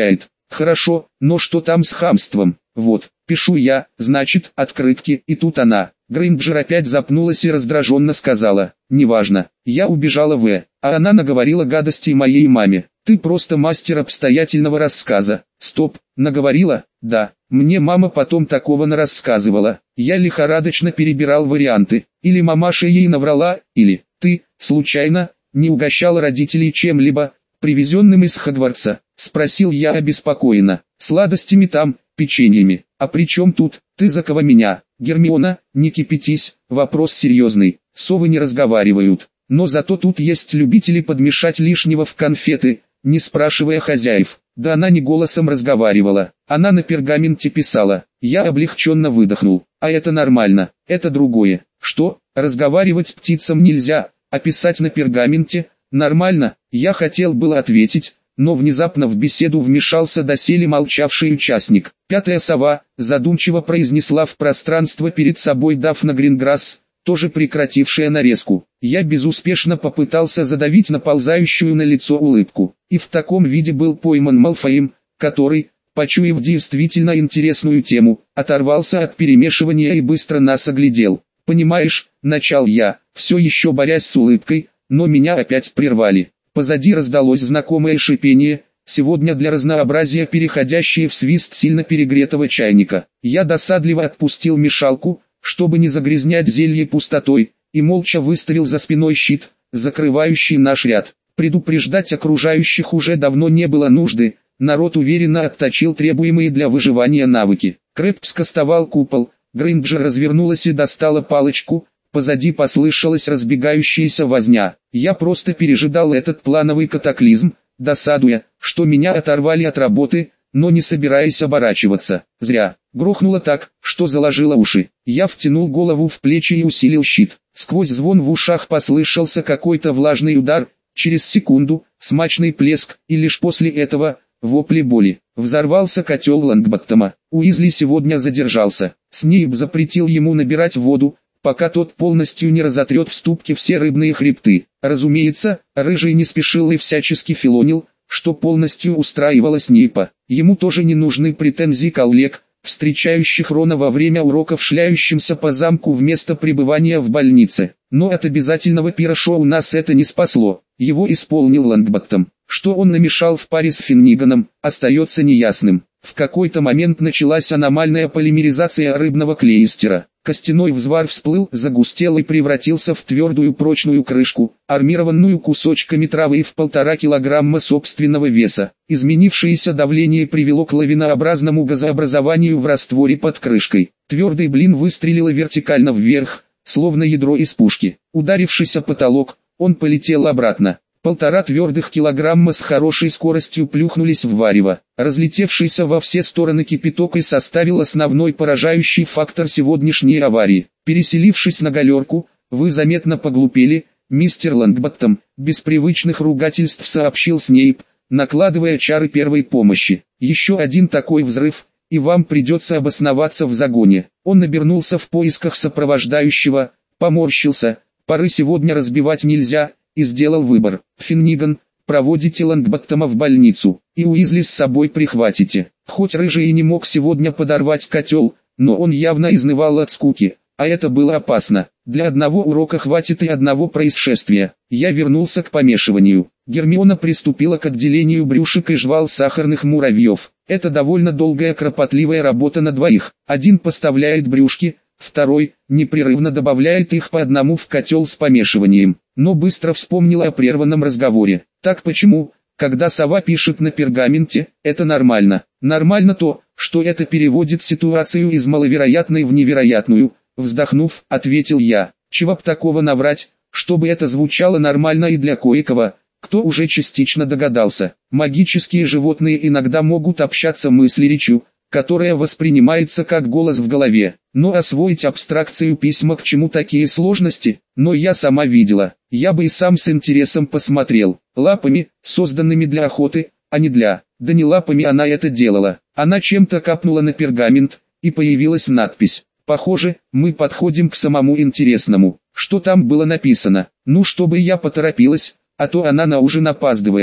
Хорошо, но что там с хамством? Вот, пишу я, значит, открытки, и тут она. Грейнджер опять запнулась и раздраженно сказала: «Неважно, я убежала в, а она наговорила гадостей моей маме. Ты просто мастер обстоятельного рассказа». Стоп, наговорила? Да, мне мама потом такого нарассказывала. Я лихорадочно перебирал варианты. Или мамаша ей наврала, или ты, случайно, не угощал родителей чем-либо, привезенным из Хогвартса? Спросил я обеспокоенно. Сладостями там, печеньями. А при чем тут, ты за кого меня? Гермиона, не кипятись, вопрос серьезный. Совы не разговаривают. Но зато тут есть любители подмешать лишнего в конфеты, не спрашивая хозяев. Да она не голосом разговаривала, она на пергаменте писала. Я облегченно выдохнул. А это нормально, это другое. Что, разговаривать птицам нельзя, а писать на пергаменте? Нормально, я хотел было ответить, но внезапно в беседу вмешался доселе молчавший участник. Пятая сова, задумчиво произнесла в пространство перед собой Дафна Гринграсс, тоже прекратившая нарезку. Я безуспешно попытался задавить наползающую на лицо улыбку, и в таком виде был пойман Малфоем, который, почуяв действительно интересную тему, оторвался от перемешивания и быстро нас оглядел. «Понимаешь», — начал я, все еще борясь с улыбкой, но меня опять прервали. Позади раздалось знакомое шипение, сегодня для разнообразия переходящее в свист сильно перегретого чайника. Я досадливо отпустил мешалку, чтобы не загрязнять зелье пустотой, и молча выставил за спиной щит, закрывающий наш ряд. Предупреждать окружающих уже давно не было нужды, народ уверенно отточил требуемые для выживания навыки. Крэб скостовал купол, Грейнджер развернулась и достала палочку, позади послышалась разбегающаяся возня. Я просто пережидал этот плановый катаклизм, досадуя, что меня оторвали от работы, но не собираясь оборачиваться. Зря. Грохнуло так, что заложило уши. Я втянул голову в плечи и усилил щит. Сквозь звон в ушах послышался какой-то влажный удар, через секунду, смачный плеск, и лишь после этого, вопли боли. Взорвался котел Лонгботтома. Уизли сегодня задержался. Снейп запретил ему набирать воду, пока тот полностью не разотрет в ступке все рыбные хребты. Разумеется, Рыжий не спешил и всячески филонил, что полностью устраивало Снейпа. Ему тоже не нужны претензии коллег, встречающих Рона во время уроков шляющимся по замку вместо пребывания в больнице. Но от обязательного пира-шоу нас это не спасло. Его исполнил Лонгботтом. Что он намешал в паре с Финниганом, остается неясным. В какой-то момент началась аномальная полимеризация рыбного клейстера. Костяной взвар всплыл, загустел и превратился в твердую прочную крышку, армированную кусочками травы и в полтора килограмма собственного веса. Изменившееся давление привело к лавинообразному газообразованию в растворе под крышкой. Твердый блин выстрелило вертикально вверх, словно ядро из пушки. Ударившись о потолок, он полетел обратно. Полтора твердых килограмма с хорошей скоростью плюхнулись в варево. Разлетевшийся во все стороны кипяток и составил основной поражающий фактор сегодняшней аварии. Переселившись на галерку, вы заметно поглупели, мистер Лонгботтом, без привычных ругательств сообщил Снейп, накладывая чары первой помощи. Еще один такой взрыв, и вам придется обосноваться в загоне. Он обернулся в поисках сопровождающего, поморщился, пары сегодня разбивать нельзя, и сделал выбор. Финниган, проводите Лонгботтома в больницу, и Уизли с собой прихватите. Хоть Рыжий и не мог сегодня подорвать котел, но он явно изнывал от скуки, а это было опасно. Для одного урока хватит и одного происшествия. Я вернулся к помешиванию. Гермиона приступила к отделению брюшек и жвал сахарных муравьев. Это довольно долгая кропотливая работа на двоих. Один поставляет брюшки, второй непрерывно добавляет их по одному в котел с помешиванием. Но быстро вспомнила о прерванном разговоре. Так почему, когда сова пишет на пергаменте, это нормально? Нормально то, что это переводит ситуацию из маловероятной в невероятную. Вздохнув, ответил я. Чего б такого наврать, чтобы это звучало нормально и для кое-кого, кто уже частично догадался. Магические животные иногда могут общаться мысли-речью, которая воспринимается как голос в голове. Но освоить абстракцию письма к чему такие сложности? Но я сама видела. Я бы и сам с интересом посмотрел. Лапами, созданными для охоты, а не для... Да не лапами она это делала. Она чем-то капнула на пергамент, и появилась надпись. Похоже, мы подходим к самому интересному. Что там было написано? Ну, чтобы я поторопилась, а то она на ужин опаздывает.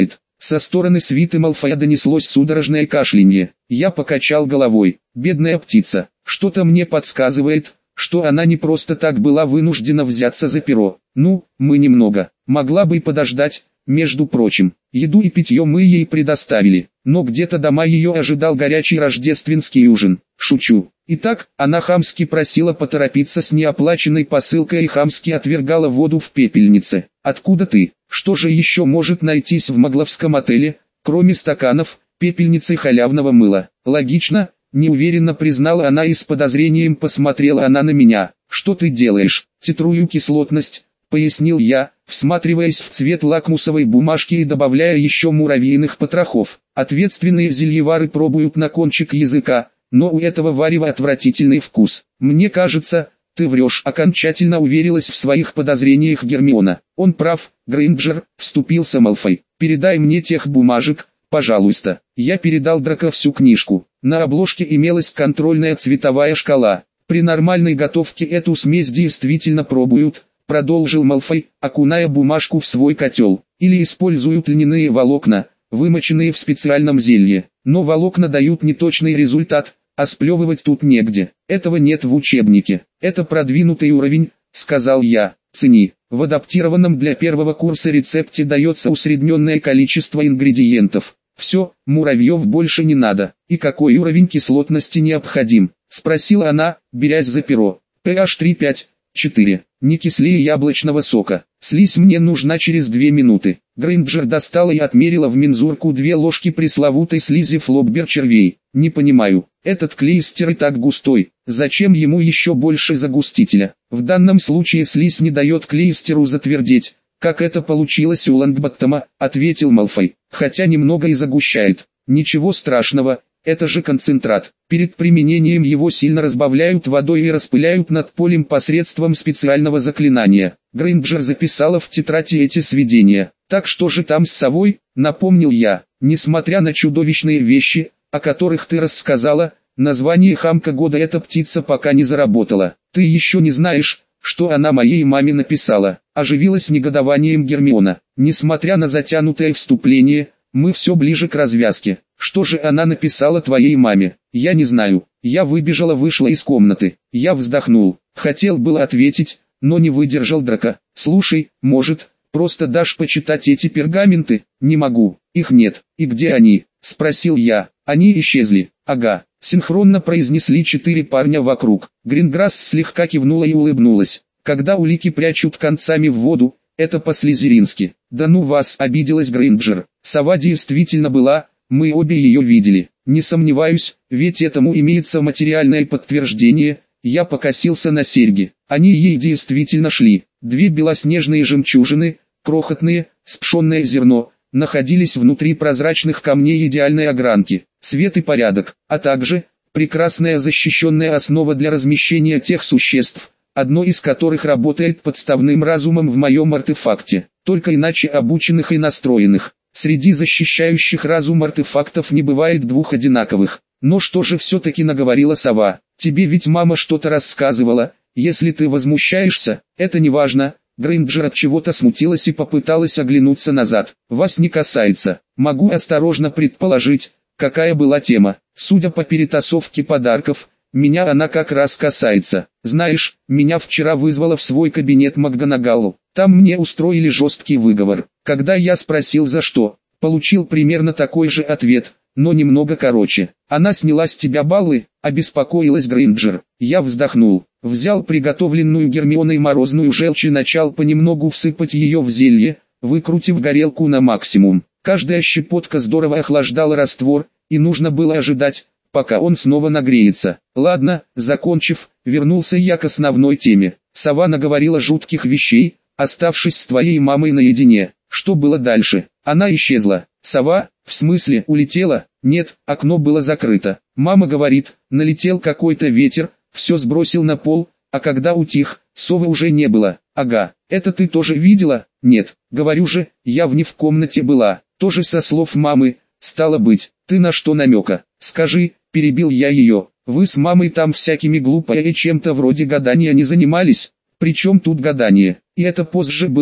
Со стороны свиты Малфоя донеслось судорожное кашлянье. Я покачал головой. Бедная птица. Что-то мне подсказывает, что она не просто так была вынуждена взяться за перо. Ну, мы немного. Могла бы и подождать. Между прочим, еду и питье мы ей предоставили, но где-то дома ее ожидал горячий рождественский ужин. Шучу. Итак, она хамски просила поторопиться с неоплаченной посылкой и хамски отвергала воду в пепельнице. Откуда ты? Что же еще может найтись в Могловском отеле, кроме стаканов, пепельницы и халявного мыла? Логично, неуверенно признала она и с подозрением посмотрела она на меня. Что ты делаешь? Титрую кислотность, пояснил я, всматриваясь в цвет лакмусовой бумажки и добавляя еще муравьиных потрохов. Ответственные зельевары пробуют на кончик языка, но у этого варева отвратительный вкус. Мне кажется, ты врешь. Окончательно уверилась в своих подозрениях Гермиона. Он прав, Грейнджер, вступился Малфой. Передай мне тех бумажек, пожалуйста. Я передал Драко всю книжку. На обложке имелась контрольная цветовая шкала. При нормальной готовке эту смесь действительно пробуют, продолжил Малфой, окуная бумажку в свой котел, или используют льняные волокна, вымоченные в специальном зелье. Но волокна дают неточный результат, а сплевывать тут негде. Этого нет в учебнике. Это продвинутый уровень, сказал я. Цени. В адаптированном для первого курса рецепте дается усредненное количество ингредиентов. Все, муравьев больше не надо. И какой уровень кислотности необходим? Спросила она, берясь за перо. pH три пять четыре. Не кислее яблочного сока. Слизь мне нужна через две минуты. Грейнджер достала и отмерила в мензурку две ложки пресловутой слизи флоббер червей. Не понимаю, этот клейстер и так густой, зачем ему еще больше загустителя? В данном случае слизь не дает клейстеру затвердеть, как это получилось у Лонгботтома, ответил Малфой, хотя немного и загущает. Ничего страшного, это же концентрат. Перед применением его сильно разбавляют водой и распыляют над полем посредством специального заклинания. Грейнджер записала в тетради эти сведения. Так что же там с совой, напомнил я, несмотря на чудовищные вещи, о которых ты рассказала, название хамка года эта птица пока не заработала. Ты еще не знаешь, что она моей маме написала. Оживилась негодованием Гермиона. Несмотря на затянутое вступление, мы все ближе к развязке. Что же она написала твоей маме? Я не знаю. Я выбежала, вышла из комнаты. Я вздохнул. Хотел было ответить, но не выдержал Драко. Слушай, может, просто дашь почитать эти пергаменты? Не могу. Их нет. И где они? Спросил я. Они исчезли. Ага. Синхронно произнесли четыре парня вокруг. Гринграсс слегка кивнула и улыбнулась. Когда улики прячут концами в воду, это по-слизерински. Да ну вас, обиделась Грейнджер. Сова действительно была, мы обе ее видели. Не сомневаюсь, ведь этому имеется материальное подтверждение. Я покосился на серьги. Они ей действительно шли. Две белоснежные жемчужины, крохотные, с пшенное зерно, находились внутри прозрачных камней идеальной огранки. Свет и порядок, а также прекрасная защищенная основа для размещения тех существ, одно из которых работает подставным разумом в моем артефакте, только иначе обученных и настроенных. Среди защищающих разум артефактов не бывает двух одинаковых. Но что же все-таки наговорила сова? Тебе ведь мама что-то рассказывала. Если ты возмущаешься, это не важно. Грейнджер от чего-то смутилась и попыталась оглянуться назад. Вас не касается. Могу осторожно предположить, какая была тема. Судя по перетасовке подарков, меня она как раз касается. Знаешь, меня вчера вызвала в свой кабинет МакГонагалл. Там мне устроили жесткий выговор. Когда я спросил за что, получил примерно такой же ответ, но немного короче. Она сняла с тебя баллы, обеспокоилась Грейнджер. Я вздохнул, взял приготовленную Гермионой морозную желчь и начал понемногу всыпать ее в зелье, выкрутив горелку на максимум. Каждая щепотка здорово охлаждала раствор, и нужно было ожидать, пока он снова нагреется. Ладно, закончив, вернулся я к основной теме. Сова наговорила жутких вещей, оставшись с твоей мамой наедине. Что было дальше? Она исчезла. Сова, в смысле, улетела? Нет, окно было закрыто. Мама говорит, налетел какой-то ветер, все сбросил на пол, а когда утих, совы уже не было. Ага, это ты тоже видела? Нет, говорю же, я вне в комнате была. Тоже со слов мамы, стало быть, ты на что намека? Скажи, перебил я ее, вы с мамой там всякими глупые и чем-то вроде гадания не занимались? Причем тут гадание? И это позже было,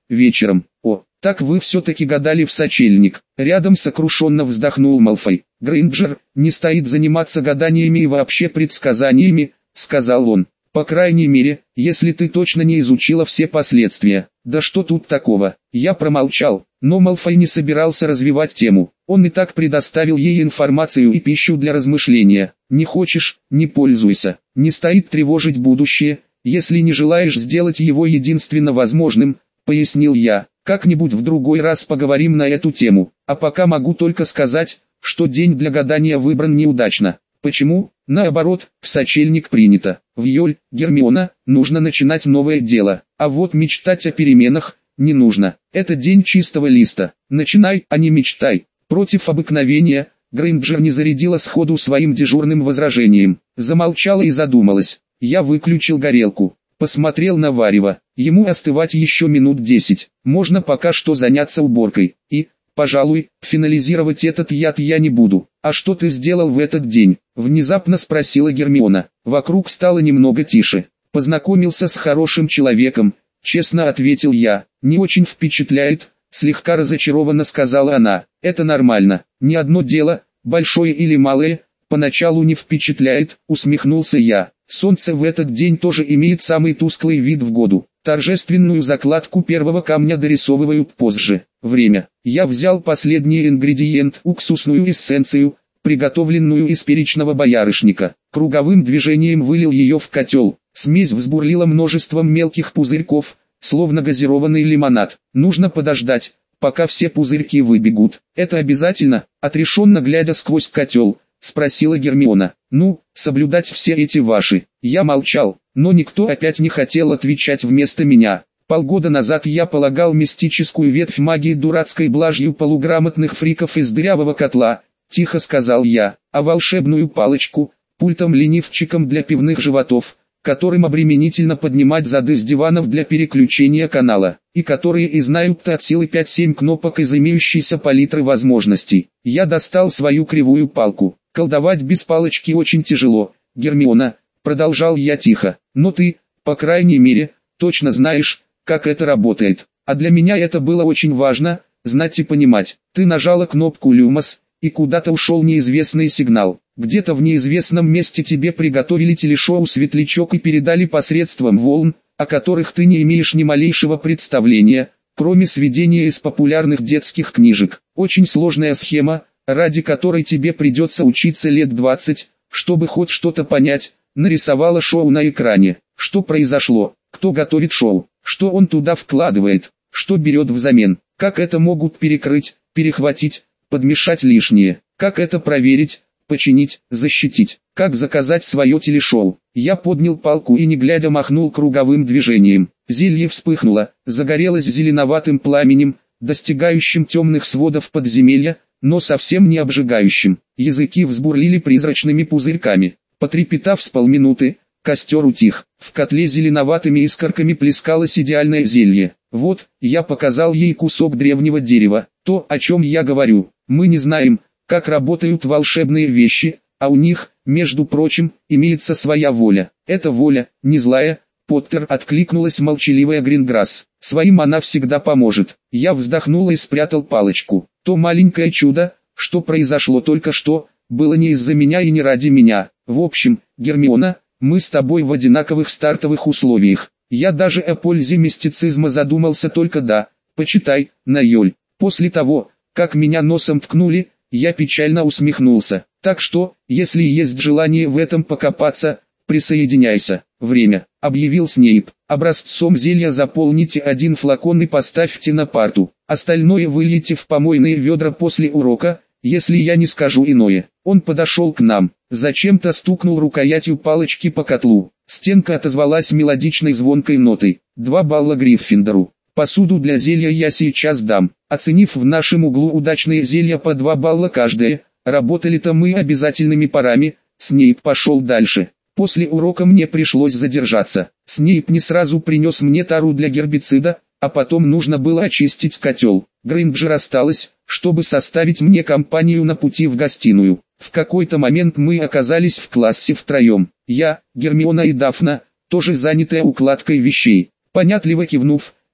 вечером. О, так вы все-таки гадали в сочельник. Рядом сокрушенно вздохнул Малфой. Грейнджер, не стоит заниматься гаданиями и вообще предсказаниями, сказал он. По крайней мере, если ты точно не изучила все последствия. Да что тут такого? Я промолчал, но Малфой не собирался развивать тему. Он и так предоставил ей информацию и пищу для размышления. Не хочешь, не пользуйся. Не стоит тревожить будущее, если не желаешь сделать его единственно возможным, пояснил я. Как-нибудь в другой раз поговорим на эту тему. А пока могу только сказать, что день для гадания выбран неудачно. Почему? Наоборот, в сочельник принято. В июль, Гермиона, нужно начинать новое дело. А вот мечтать о переменах не нужно. Это день чистого листа. Начинай, а не мечтай. Против обыкновения, Грейнджер не зарядила сходу своим дежурным возражением. Замолчала и задумалась. Я выключил горелку. Посмотрел на варево. Ему остывать еще минут десять. Можно пока что заняться уборкой. И, пожалуй, финализировать этот яд я не буду. «А что ты сделал в этот день?» – внезапно спросила Гермиона. Вокруг стало немного тише. «Познакомился с хорошим человеком», – честно ответил я. «Не очень впечатляет», – слегка разочарованно сказала она. «Это нормально. Ни одно дело, большое или малое, поначалу не впечатляет», – усмехнулся я. «Солнце в этот день тоже имеет самый тусклый вид в году. Торжественную закладку первого камня дорисовывают позже. Время. Я взял последний ингредиент, уксусную эссенцию, приготовленную из перечного боярышника. Круговым движением вылил ее в котел. Смесь взбурлила множеством мелких пузырьков, словно газированный лимонад. Нужно подождать, пока все пузырьки выбегут. Это обязательно, отрешенно глядя сквозь котел, спросила Гермиона. Ну, соблюдать все эти ваши. Я молчал, но никто опять не хотел отвечать вместо меня. Полгода назад я полагал мистическую ветвь магии дурацкой блажью полуграмотных фриков из дырявого котла, тихо сказал я, а волшебную палочку, пультом-ленивчиком для пивных животов, которым обременительно поднимать зады с диванов для переключения канала, и которые и знают-то от силы пять-семь кнопок из имеющейся палитры возможностей. Я достал свою кривую палку. Колдовать без палочки очень тяжело, Гермиона, продолжал я тихо, но ты, по крайней мере, точно знаешь, как это работает. А для меня это было очень важно, знать и понимать. Ты нажала кнопку «Люмос», и куда-то ушел неизвестный сигнал. Где-то в неизвестном месте тебе приготовили телешоу «Светлячок» и передали посредством волн, о которых ты не имеешь ни малейшего представления, кроме сведения из популярных детских книжек. Очень сложная схема, ради которой тебе придется учиться лет двадцать, чтобы хоть что-то понять. Нарисовала шоу на экране. Что произошло? Кто готовит шоу? Что он туда вкладывает? Что берет взамен? Как это могут перекрыть, перехватить, подмешать лишнее? Как это проверить, починить, защитить? Как заказать свое телешоу? Я поднял палку и не глядя махнул круговым движением. Зелье вспыхнуло, загорелось зеленоватым пламенем, достигающим темных сводов подземелья, но совсем не обжигающим. Языки взбурлили призрачными пузырьками. Потрепетав с полминуты, костер утих. В котле зеленоватыми искорками плескалось идеальное зелье. Вот, я показал ей кусок древнего дерева. То, о чем я говорю. Мы не знаем, как работают волшебные вещи, а у них, между прочим, имеется своя воля. Эта воля, не злая, Поттер, откликнулась молчаливая Гринграсс. Своим она всегда поможет. Я вздохнул и спрятал палочку. То маленькое чудо, что произошло только что, было не из-за меня и не ради меня. В общем, Гермиона, мы с тобой в одинаковых стартовых условиях. Я даже о пользе мистицизма задумался только да, почитай, на июль. После того, как меня носом ткнули, я печально усмехнулся. Так что, если есть желание в этом покопаться, присоединяйся. Время, объявил Снейп. Образцом зелья заполните один флакон и поставьте на парту. Остальное вылейте в помойные ведра после урока, если я не скажу иное. Он подошел к нам, зачем-то стукнул рукоятью палочки по котлу. Стенка отозвалась мелодичной звонкой нотой. Два балла Гриффиндору. Посуду для зелья я сейчас дам. Оценив в нашем углу удачные зелья по два балла каждое, работали-то мы обязательными парами, Снейп пошел дальше. После урока мне пришлось задержаться. Снейп не сразу принес мне тару для гербицида, а потом нужно было очистить котел. Грейнджер осталась, чтобы составить мне компанию на пути в гостиную. В какой-то момент мы оказались в классе втроем. Я, Гермиона и Дафна, тоже занятая укладкой вещей. Понятливо кивнув,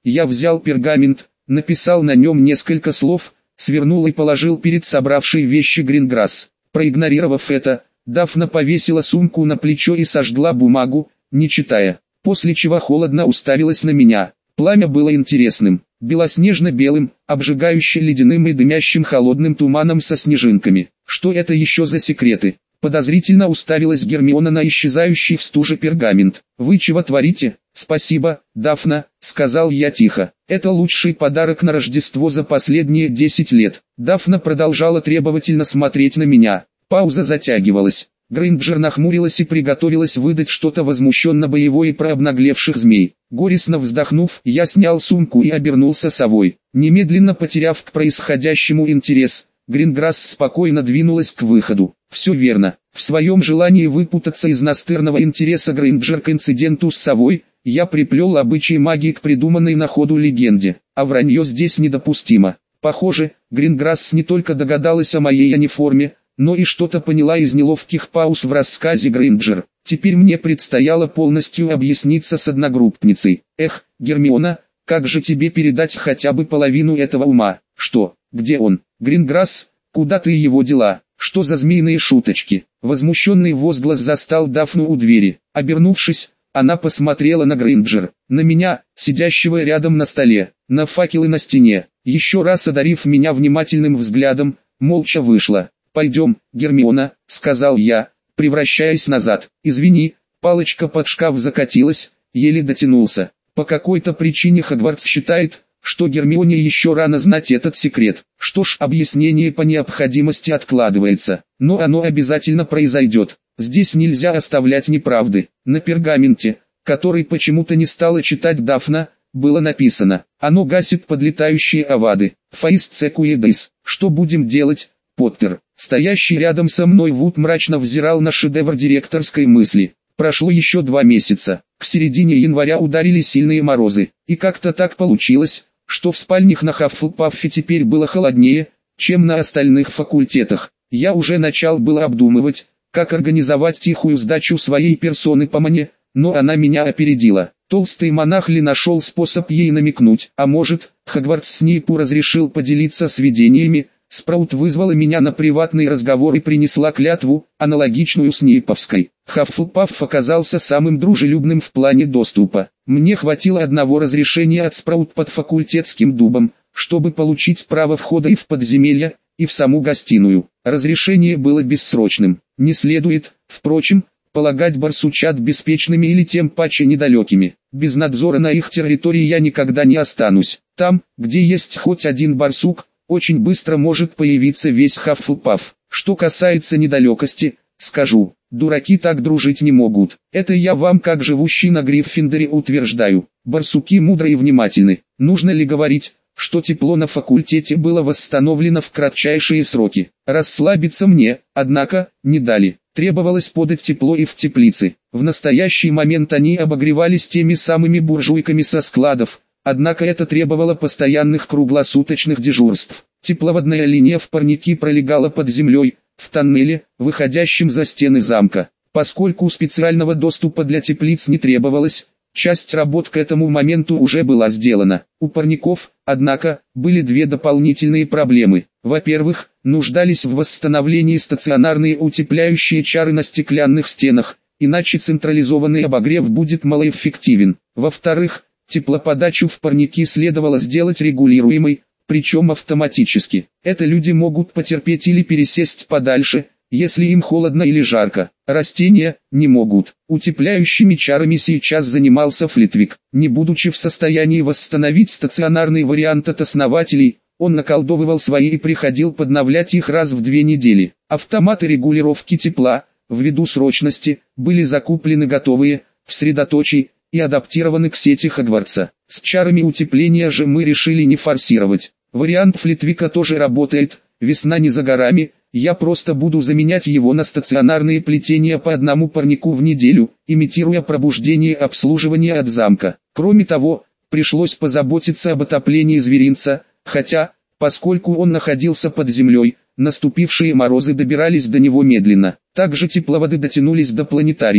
Я взял пергамент, написал на нем несколько слов, свернул и положил перед собравшей вещи Гринграсс. Проигнорировав это, Дафна повесила сумку на плечо и сожгла бумагу, не читая, после чего холодно уставилась на меня. Пламя было интересным, белоснежно-белым, обжигающе ледяным и дымящим холодным туманом со снежинками. Что это еще за секреты? Подозрительно уставилась Гермиона на исчезающий в стуже пергамент. «Вы чего творите?» «Спасибо, Дафна», — сказал я тихо. «Это лучший подарок на Рождество за последние десять лет». Дафна продолжала требовательно смотреть на меня. Пауза затягивалась. Грейнджер нахмурилась и приготовилась выдать что-то возмущенно боевое про обнаглевших змей. Горестно вздохнув, я снял сумку и обернулся совой. Немедленно потеряв к происходящему интерес, Гринграсс спокойно двинулась к выходу. Все верно. В своем желании выпутаться из настырного интереса Грейнджер к инциденту с совой, я приплел обычай магии к придуманной на ходу легенде. А вранье здесь недопустимо. Похоже, Гринграсс не только догадалась о моей униформе, но и что-то поняла из неловких пауз в рассказе Грейнджер. Теперь мне предстояло полностью объясниться с одногруппницей. Эх, Гермиона, как же тебе передать хотя бы половину этого ума? Что, где он? Гринграсс, куда ты его дела? Что за змеиные шуточки? Возмущенный возглас застал Дафну у двери. Обернувшись, она посмотрела на Грейнджер, на меня, сидящего рядом на столе, на факелы на стене. Еще раз одарив меня внимательным взглядом, молча вышла. «Пойдем, Гермиона», — сказал я, превращаясь назад. «Извини, палочка под шкаф закатилась, еле дотянулся. По какой-то причине Хогвартс считает, что Гермионе еще рано знать этот секрет. Что ж, объяснение по необходимости откладывается, но оно обязательно произойдет. Здесь нельзя оставлять неправды». На пергаменте, который почему-то не стала читать Дафна, было написано: «Оно гасит подлетающие овады. Фаис цекуедейс». «Что будем делать, Поттер?» Стоящий рядом со мной Вуд мрачно взирал на шедевр директорской мысли. Прошло еще два месяца. К середине января ударили сильные морозы. И как-то так получилось, что в спальнях на Хаффлпаффе теперь было холоднее, чем на остальных факультетах. Я уже начал было обдумывать, как организовать тихую сдачу своей персоны по мне, но она меня опередила. Толстый монах ли нашел способ ей намекнуть, а может, Хогвартс Снейпу разрешил поделиться сведениями. Спраут вызвала меня на приватный разговор и принесла клятву, аналогичную Снейповской. Хаффлпафф оказался самым дружелюбным в плане доступа. Мне хватило одного разрешения от Спраут под факультетским дубом, чтобы получить право входа и в подземелье, и в саму гостиную. Разрешение было бессрочным. Не следует, впрочем, полагать барсучат беспечными или тем паче недалекими. Без надзора на их территории я никогда не останусь. Там, где есть хоть один барсук, очень быстро может появиться весь Хаффлпафф. Что касается недалекости, скажу, дураки так дружить не могут. Это я вам как живущий на Гриффиндоре утверждаю. Барсуки мудры и внимательны. Нужно ли говорить, что тепло на факультете было восстановлено в кратчайшие сроки? Расслабиться мне, однако, не дали. Требовалось подать тепло и в теплице. В настоящий момент они обогревались теми самыми буржуйками со складов. Однако это требовало постоянных круглосуточных дежурств. Тепловодная линия в парнике пролегала под землей, в тоннеле, выходящем за стены замка. Поскольку специального доступа для теплиц не требовалось, часть работ к этому моменту уже была сделана. У парников, однако, были две дополнительные проблемы. Во-первых, нуждались в восстановлении стационарные утепляющие чары на стеклянных стенах, иначе централизованный обогрев будет малоэффективен. Во-вторых, теплоподачу в парники следовало сделать регулируемой, причем автоматически. Это люди могут потерпеть или пересесть подальше, если им холодно или жарко. Растения не могут. Утепляющими чарами сейчас занимался Флитвик. Не будучи в состоянии восстановить стационарный вариант от основателей, он наколдовывал свои и приходил подновлять их раз в две недели. Автоматы регулировки тепла, ввиду срочности, были закуплены готовые, в средоточии, и адаптированы к сети Хогвартса. С чарами утепления же мы решили не форсировать. Вариант Флитвика тоже работает, весна не за горами, я просто буду заменять его на стационарные плетения по одному парнику в неделю, имитируя пробуждение обслуживания от замка. Кроме того, пришлось позаботиться об отоплении зверинца, хотя, поскольку он находился под землей, наступившие морозы добирались до него медленно. Также тепловоды дотянулись до планетария.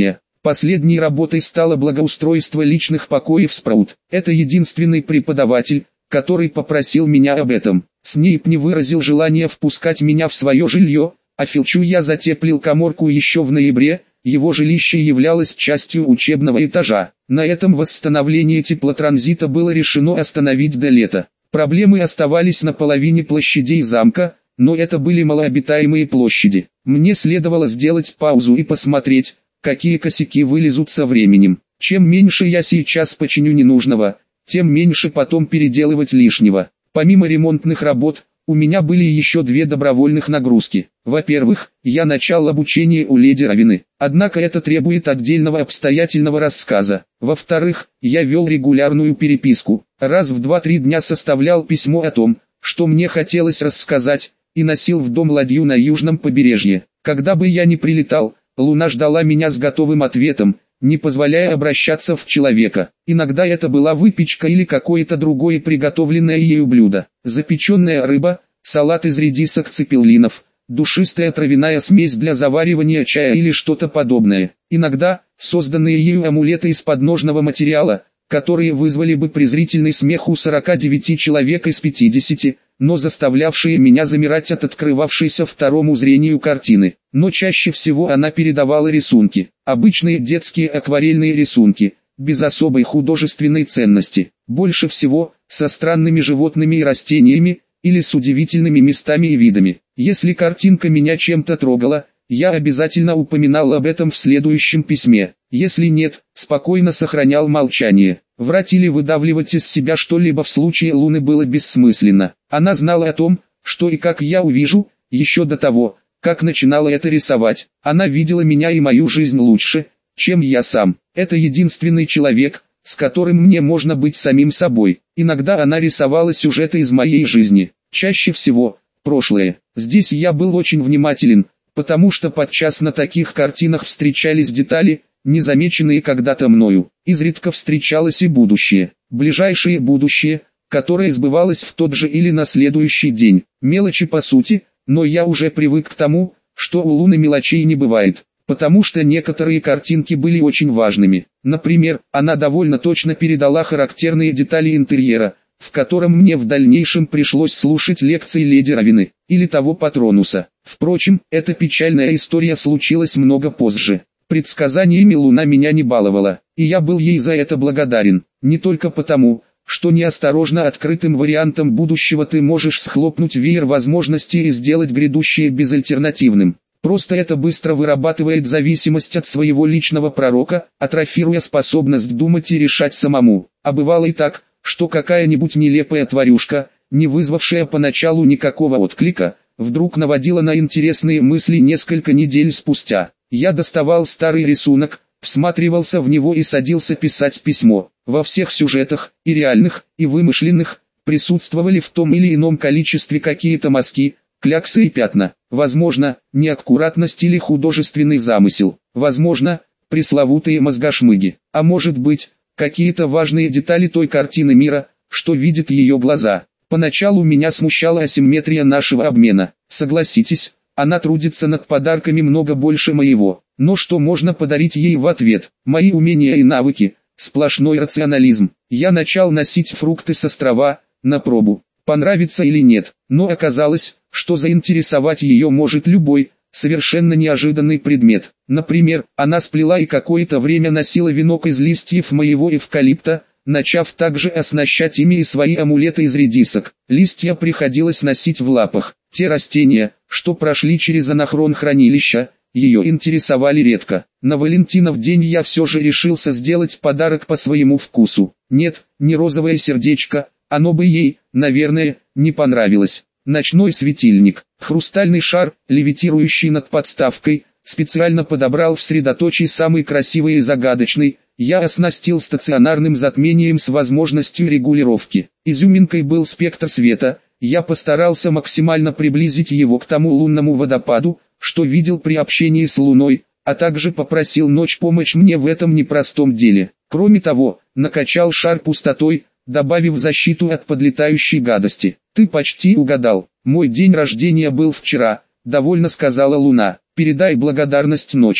Последней работой стало благоустройство личных покоев Спраут. Это единственный преподаватель, который попросил меня об этом. Снейп не выразил желания впускать меня в свое жилье, а Филчу я затеплил каморку еще в ноябре. Его жилище являлось частью учебного этажа. На этом восстановление теплотранзита было решено остановить до лета. Проблемы оставались на половине площадей замка, но это были малообитаемые площади. Мне следовало сделать паузу и посмотреть, какие косяки вылезут со временем. Чем меньше я сейчас починю ненужного, тем меньше потом переделывать лишнего. Помимо ремонтных работ, у меня были еще две добровольных нагрузки. Во-первых, я начал обучение у леди Равины, однако это требует отдельного обстоятельного рассказа. Во-вторых, я вел регулярную переписку, раз в два-три дня составлял письмо о том, что мне хотелось рассказать, и носил в дом ладью на южном побережье. Когда бы я ни прилетал, Луна ждала меня с готовым ответом, не позволяя обращаться в человека. Иногда это была выпечка или какое-то другое приготовленное ею блюдо. Запеченная рыба, салат из редисок цепеллинов, душистая травяная смесь для заваривания чая или что-то подобное. Иногда, созданные ею амулеты из подножного материала, которые вызвали бы презрительный смех у сорока девяти человек из пятидесяти, но заставлявшие меня замирать от открывавшейся второму зрению картины. Но чаще всего она передавала рисунки, обычные детские акварельные рисунки, без особой художественной ценности, больше всего, со странными животными и растениями, или с удивительными местами и видами. Если картинка меня чем-то трогала, я обязательно упоминал об этом в следующем письме. Если нет, спокойно сохранял молчание. Врать или выдавливать из себя что-либо в случае Луны было бессмысленно. Она знала о том, что и как я увижу, еще до того, как начинала это рисовать. Она видела меня и мою жизнь лучше, чем я сам. Это единственный человек, с которым мне можно быть самим собой. Иногда она рисовала сюжеты из моей жизни, чаще всего, прошлое. Здесь я был очень внимателен, потому что подчас на таких картинах встречались детали, незамеченные когда-то мною. Изредка встречалось и будущее, ближайшее будущее, которое сбывалось в тот же или на следующий день. Мелочи по сути, но я уже привык к тому, что у Луны мелочей не бывает, потому что некоторые картинки были очень важными. Например, она довольно точно передала характерные детали интерьера, в котором мне в дальнейшем пришлось слушать лекции леди Равины, или того Патронуса. Впрочем, эта печальная история случилась много позже. Предсказаниями Луна меня не баловала, и я был ей за это благодарен, не только потому, что неосторожно открытым вариантом будущего ты можешь схлопнуть веер возможностей и сделать грядущее безальтернативным. Просто это быстро вырабатывает зависимость от своего личного пророка, атрофируя способность думать и решать самому. А бывало и так, что какая-нибудь нелепая тварюшка, не вызвавшая поначалу никакого отклика, вдруг наводила на интересные мысли несколько недель спустя. Я доставал старый рисунок, всматривался в него и садился писать письмо. Во всех сюжетах, и реальных, и вымышленных, присутствовали в том или ином количестве какие-то мазки, кляксы и пятна. Возможно, неаккуратность или художественный замысел. Возможно, пресловутые мозгошмыги. А может быть, какие-то важные детали той картины мира, что видят ее глаза. Поначалу меня смущала асимметрия нашего обмена. Согласитесь, она трудится над подарками много больше моего. Но что можно подарить ей в ответ? Мои умения и навыки, сплошной рационализм. Я начал носить фрукты с острова, на пробу, понравится или нет. Но оказалось, что заинтересовать ее может любой, совершенно неожиданный предмет. Например, она сплела и какое-то время носила венок из листьев моего эвкалипта, начав также оснащать ими и свои амулеты из редисок. Листья приходилось носить в лапах. Те растения, что прошли через анахрон хранилища, ее интересовали редко. На Валентинов день я все же решился сделать подарок по своему вкусу. Нет, не розовое сердечко, оно бы ей, наверное, не понравилось. Ночной светильник, хрустальный шар, левитирующий над подставкой, специально подобрал в средоточии самый красивый и загадочный. Я оснастил стационарным затмением с возможностью регулировки. Изюминкой был спектр света. Я постарался максимально приблизить его к тому лунному водопаду, что видел при общении с Луной, а также попросил ночь помочь мне в этом непростом деле. Кроме того, накачал шар пустотой, добавив защиту от подлетающей гадости. «Ты почти угадал. Мой день рождения был вчера», — довольно сказала Луна. «Передай благодарность ночи».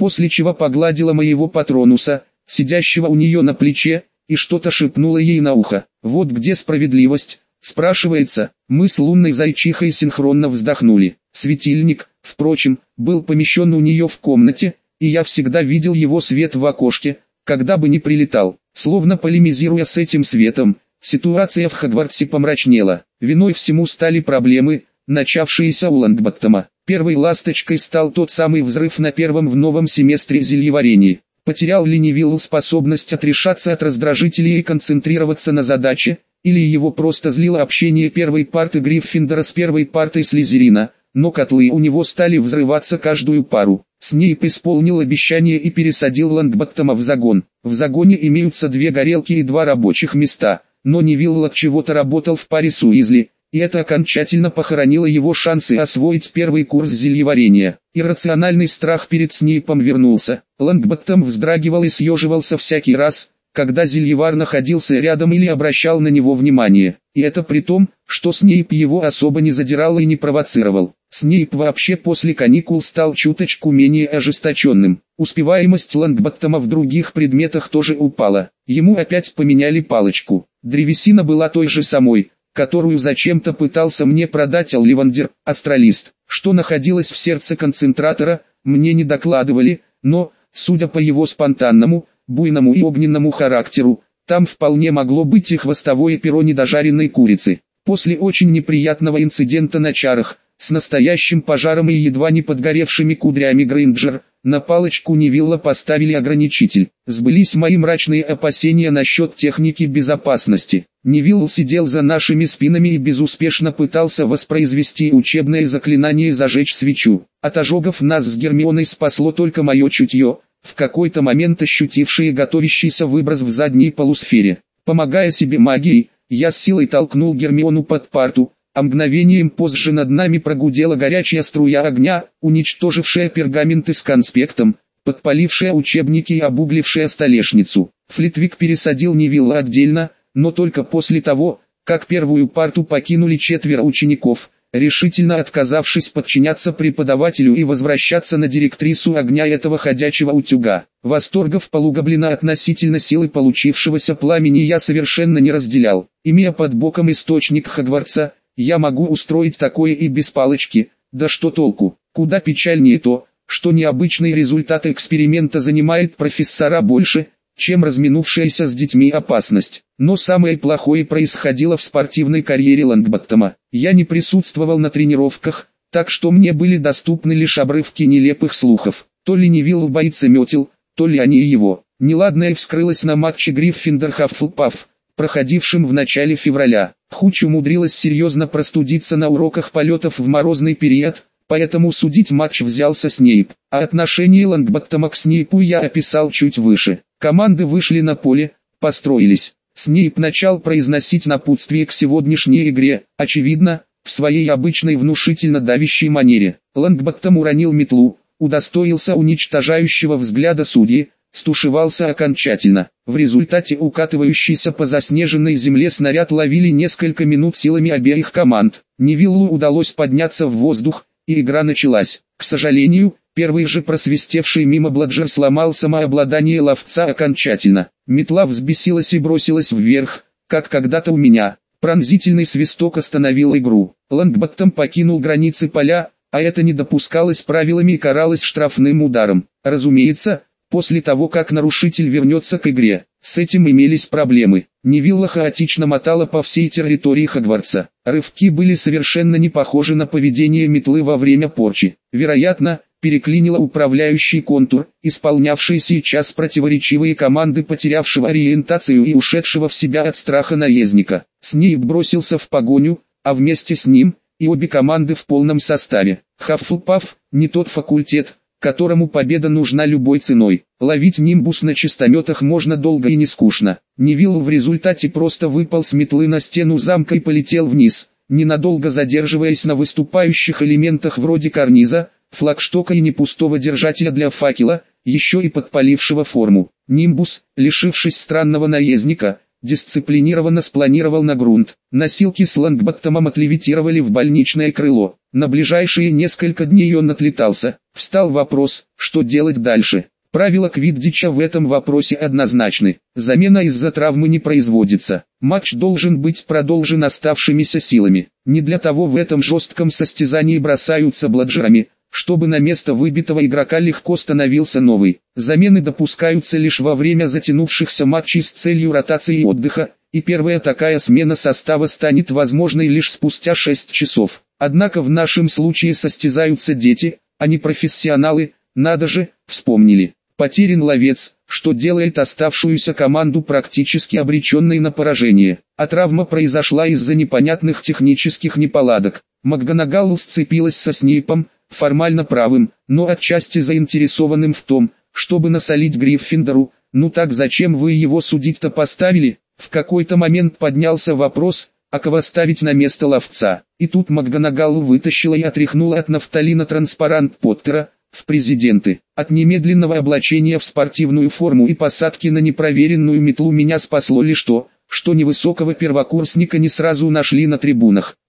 после чего погладила моего патронуса, сидящего у нее на плече, и что-то шепнула ей на ухо. Вот где справедливость, спрашивается. Мы с лунной зайчихой синхронно вздохнули. Светильник, впрочем, был помещен у нее в комнате, и я всегда видел его свет в окошке, когда бы ни прилетал. Словно полемизируя с этим светом, ситуация в Хогвартсе помрачнела. Виной всему стали проблемы, начавшиеся у Лонгботтома. Первой ласточкой стал тот самый взрыв на первом в новом семестре зельеварения. Потерял ли Невилл способность отрешаться от раздражителей и концентрироваться на задаче, или его просто злило общение первой парты Гриффиндора с первой партой Слизерина, но котлы у него стали взрываться каждую пару. Снейп исполнил обещание и пересадил Лонгботтома в загон. В загоне имеются две горелки и два рабочих места, но Невилл от чего-то работал в паре с Уизли, и это окончательно похоронило его шансы освоить первый курс зельеварения. Иррациональный страх перед Снейпом вернулся. Лонгботтом вздрагивал и съеживался всякий раз, когда зельевар находился рядом или обращал на него внимание. И это при том, что Снейп его особо не задирал и не провоцировал. Снейп вообще после каникул стал чуточку менее ожесточенным. Успеваемость Лонгботтома в других предметах тоже упала. Ему опять поменяли палочку. Древесина была той же самой, которую зачем-то пытался мне продать Олливандер, астралист. Что находилось в сердце концентратора, мне не докладывали, но, судя по его спонтанному, буйному и огненному характеру, там вполне могло быть и хвостовое перо недожаренной курицы. После очень неприятного инцидента на чарах, с настоящим пожаром и едва не подгоревшими кудрями Грейнджер, на палочку Невилла поставили ограничитель. Сбылись мои мрачные опасения насчет техники безопасности. Невилл сидел за нашими спинами и безуспешно пытался воспроизвести учебное заклинание «Зажечь свечу». От ожогов нас с Гермионой спасло только мое чутье, в какой-то момент ощутившее готовящийся выброс в задней полусфере. Помогая себе магией, я с силой толкнул Гермиону под парту, а мгновением позже над нами прогудела горячая струя огня, уничтожившая пергаменты с конспектом, подпалившая учебники и обуглившая столешницу. Флитвик пересадил Невилла отдельно, но только после того, как первую парту покинули четверо учеников, решительно отказавшись подчиняться преподавателю и возвращаться на директрису огня этого ходячего утюга. Восторгов полугоблина относительно силы получившегося пламени я совершенно не разделял. Имея под боком источник Хогвартса, я могу устроить такое и без палочки, да что толку? Куда печальнее то, что необычный результат эксперимента занимает профессора больше, чем разминувшаяся с детьми опасность. Но самое плохое происходило в спортивной карьере Лонгботтома. Я не присутствовал на тренировках, так что мне были доступны лишь обрывки нелепых слухов. То ли Невилл боится метел, то ли они его. Неладное вскрылось на матче Гриффиндор-Хаффлпафф, проходившем в начале февраля. Хуч умудрилась серьезно простудиться на уроках полетов в морозный период, поэтому судить матч взялся Снейп. А отношение Лонгботтома к Снейпу я описал чуть выше. Команды вышли на поле, построились. Снейп начал произносить напутствие к сегодняшней игре, очевидно, в своей обычной внушительно давящей манере. Лонгботтом уронил метлу, удостоился уничтожающего взгляда судьи, стушевался окончательно. В результате укатывающийся по заснеженной земле снаряд ловили несколько минут силами обеих команд. Невиллу удалось подняться в воздух, и игра началась. К сожалению, первый же просвистевший мимо Бладжер сломал самообладание ловца окончательно. Метла взбесилась и бросилась вверх, как когда-то у меня. Пронзительный свисток остановил игру. Лонгботтом покинул границы поля, а это не допускалось правилами и каралось штрафным ударом. Разумеется, после того как нарушитель вернется к игре. С этим имелись проблемы. Невилла хаотично мотала по всей территории Хогвартса. Рывки были совершенно не похожи на поведение метлы во время порчи. Вероятно, переклинило управляющий контур, исполнявший сейчас противоречивые команды потерявшего ориентацию и ушедшего в себя от страха наездника. Снейп бросился в погоню, а вместе с ним и обе команды в полном составе. Хаффлпафф — не тот факультет, которому победа нужна любой ценой. Ловить нимбус на чистометах можно долго и не скучно. Невилл в результате просто выпал с метлы на стену замка и полетел вниз, ненадолго задерживаясь на выступающих элементах вроде карниза, флагштока и непустого держателя для факела, еще и подпалившего форму. Нимбус, лишившись странного наездника, дисциплинированно спланировал на грунт. Носилки с Лонгботтомом отлевитировали в больничное крыло. На ближайшие несколько дней он отлетался. Встал вопрос, что делать дальше. Правила Квиддича в этом вопросе однозначны. Замена из-за травмы не производится. Матч должен быть продолжен оставшимися силами. Не для того в этом жестком состязании бросаются бладжерами, чтобы на место выбитого игрока легко становился новый. Замены допускаются лишь во время затянувшихся матчей с целью ротации и отдыха, и первая такая смена состава станет возможной лишь спустя шесть часов. Однако в нашем случае состязаются дети, а не профессионалы, надо же, вспомнили. Потерян ловец, что делает оставшуюся команду практически обреченной на поражение. А травма произошла из-за непонятных технических неполадок. МакГонагал сцепилась со Снейпом, формально правым, но отчасти заинтересованным в том, чтобы насолить Гриффиндору. Ну так зачем вы его судить-то поставили? В какой-то момент поднялся вопрос, а кого ставить на место ловца. И тут МакГонагал вытащила и отряхнула от нафталина транспарант Поттера в президенты. От немедленного облачения в спортивную форму и посадки на непроверенную метлу меня спасло лишь то, что невысокого первокурсника не сразу нашли на трибунах.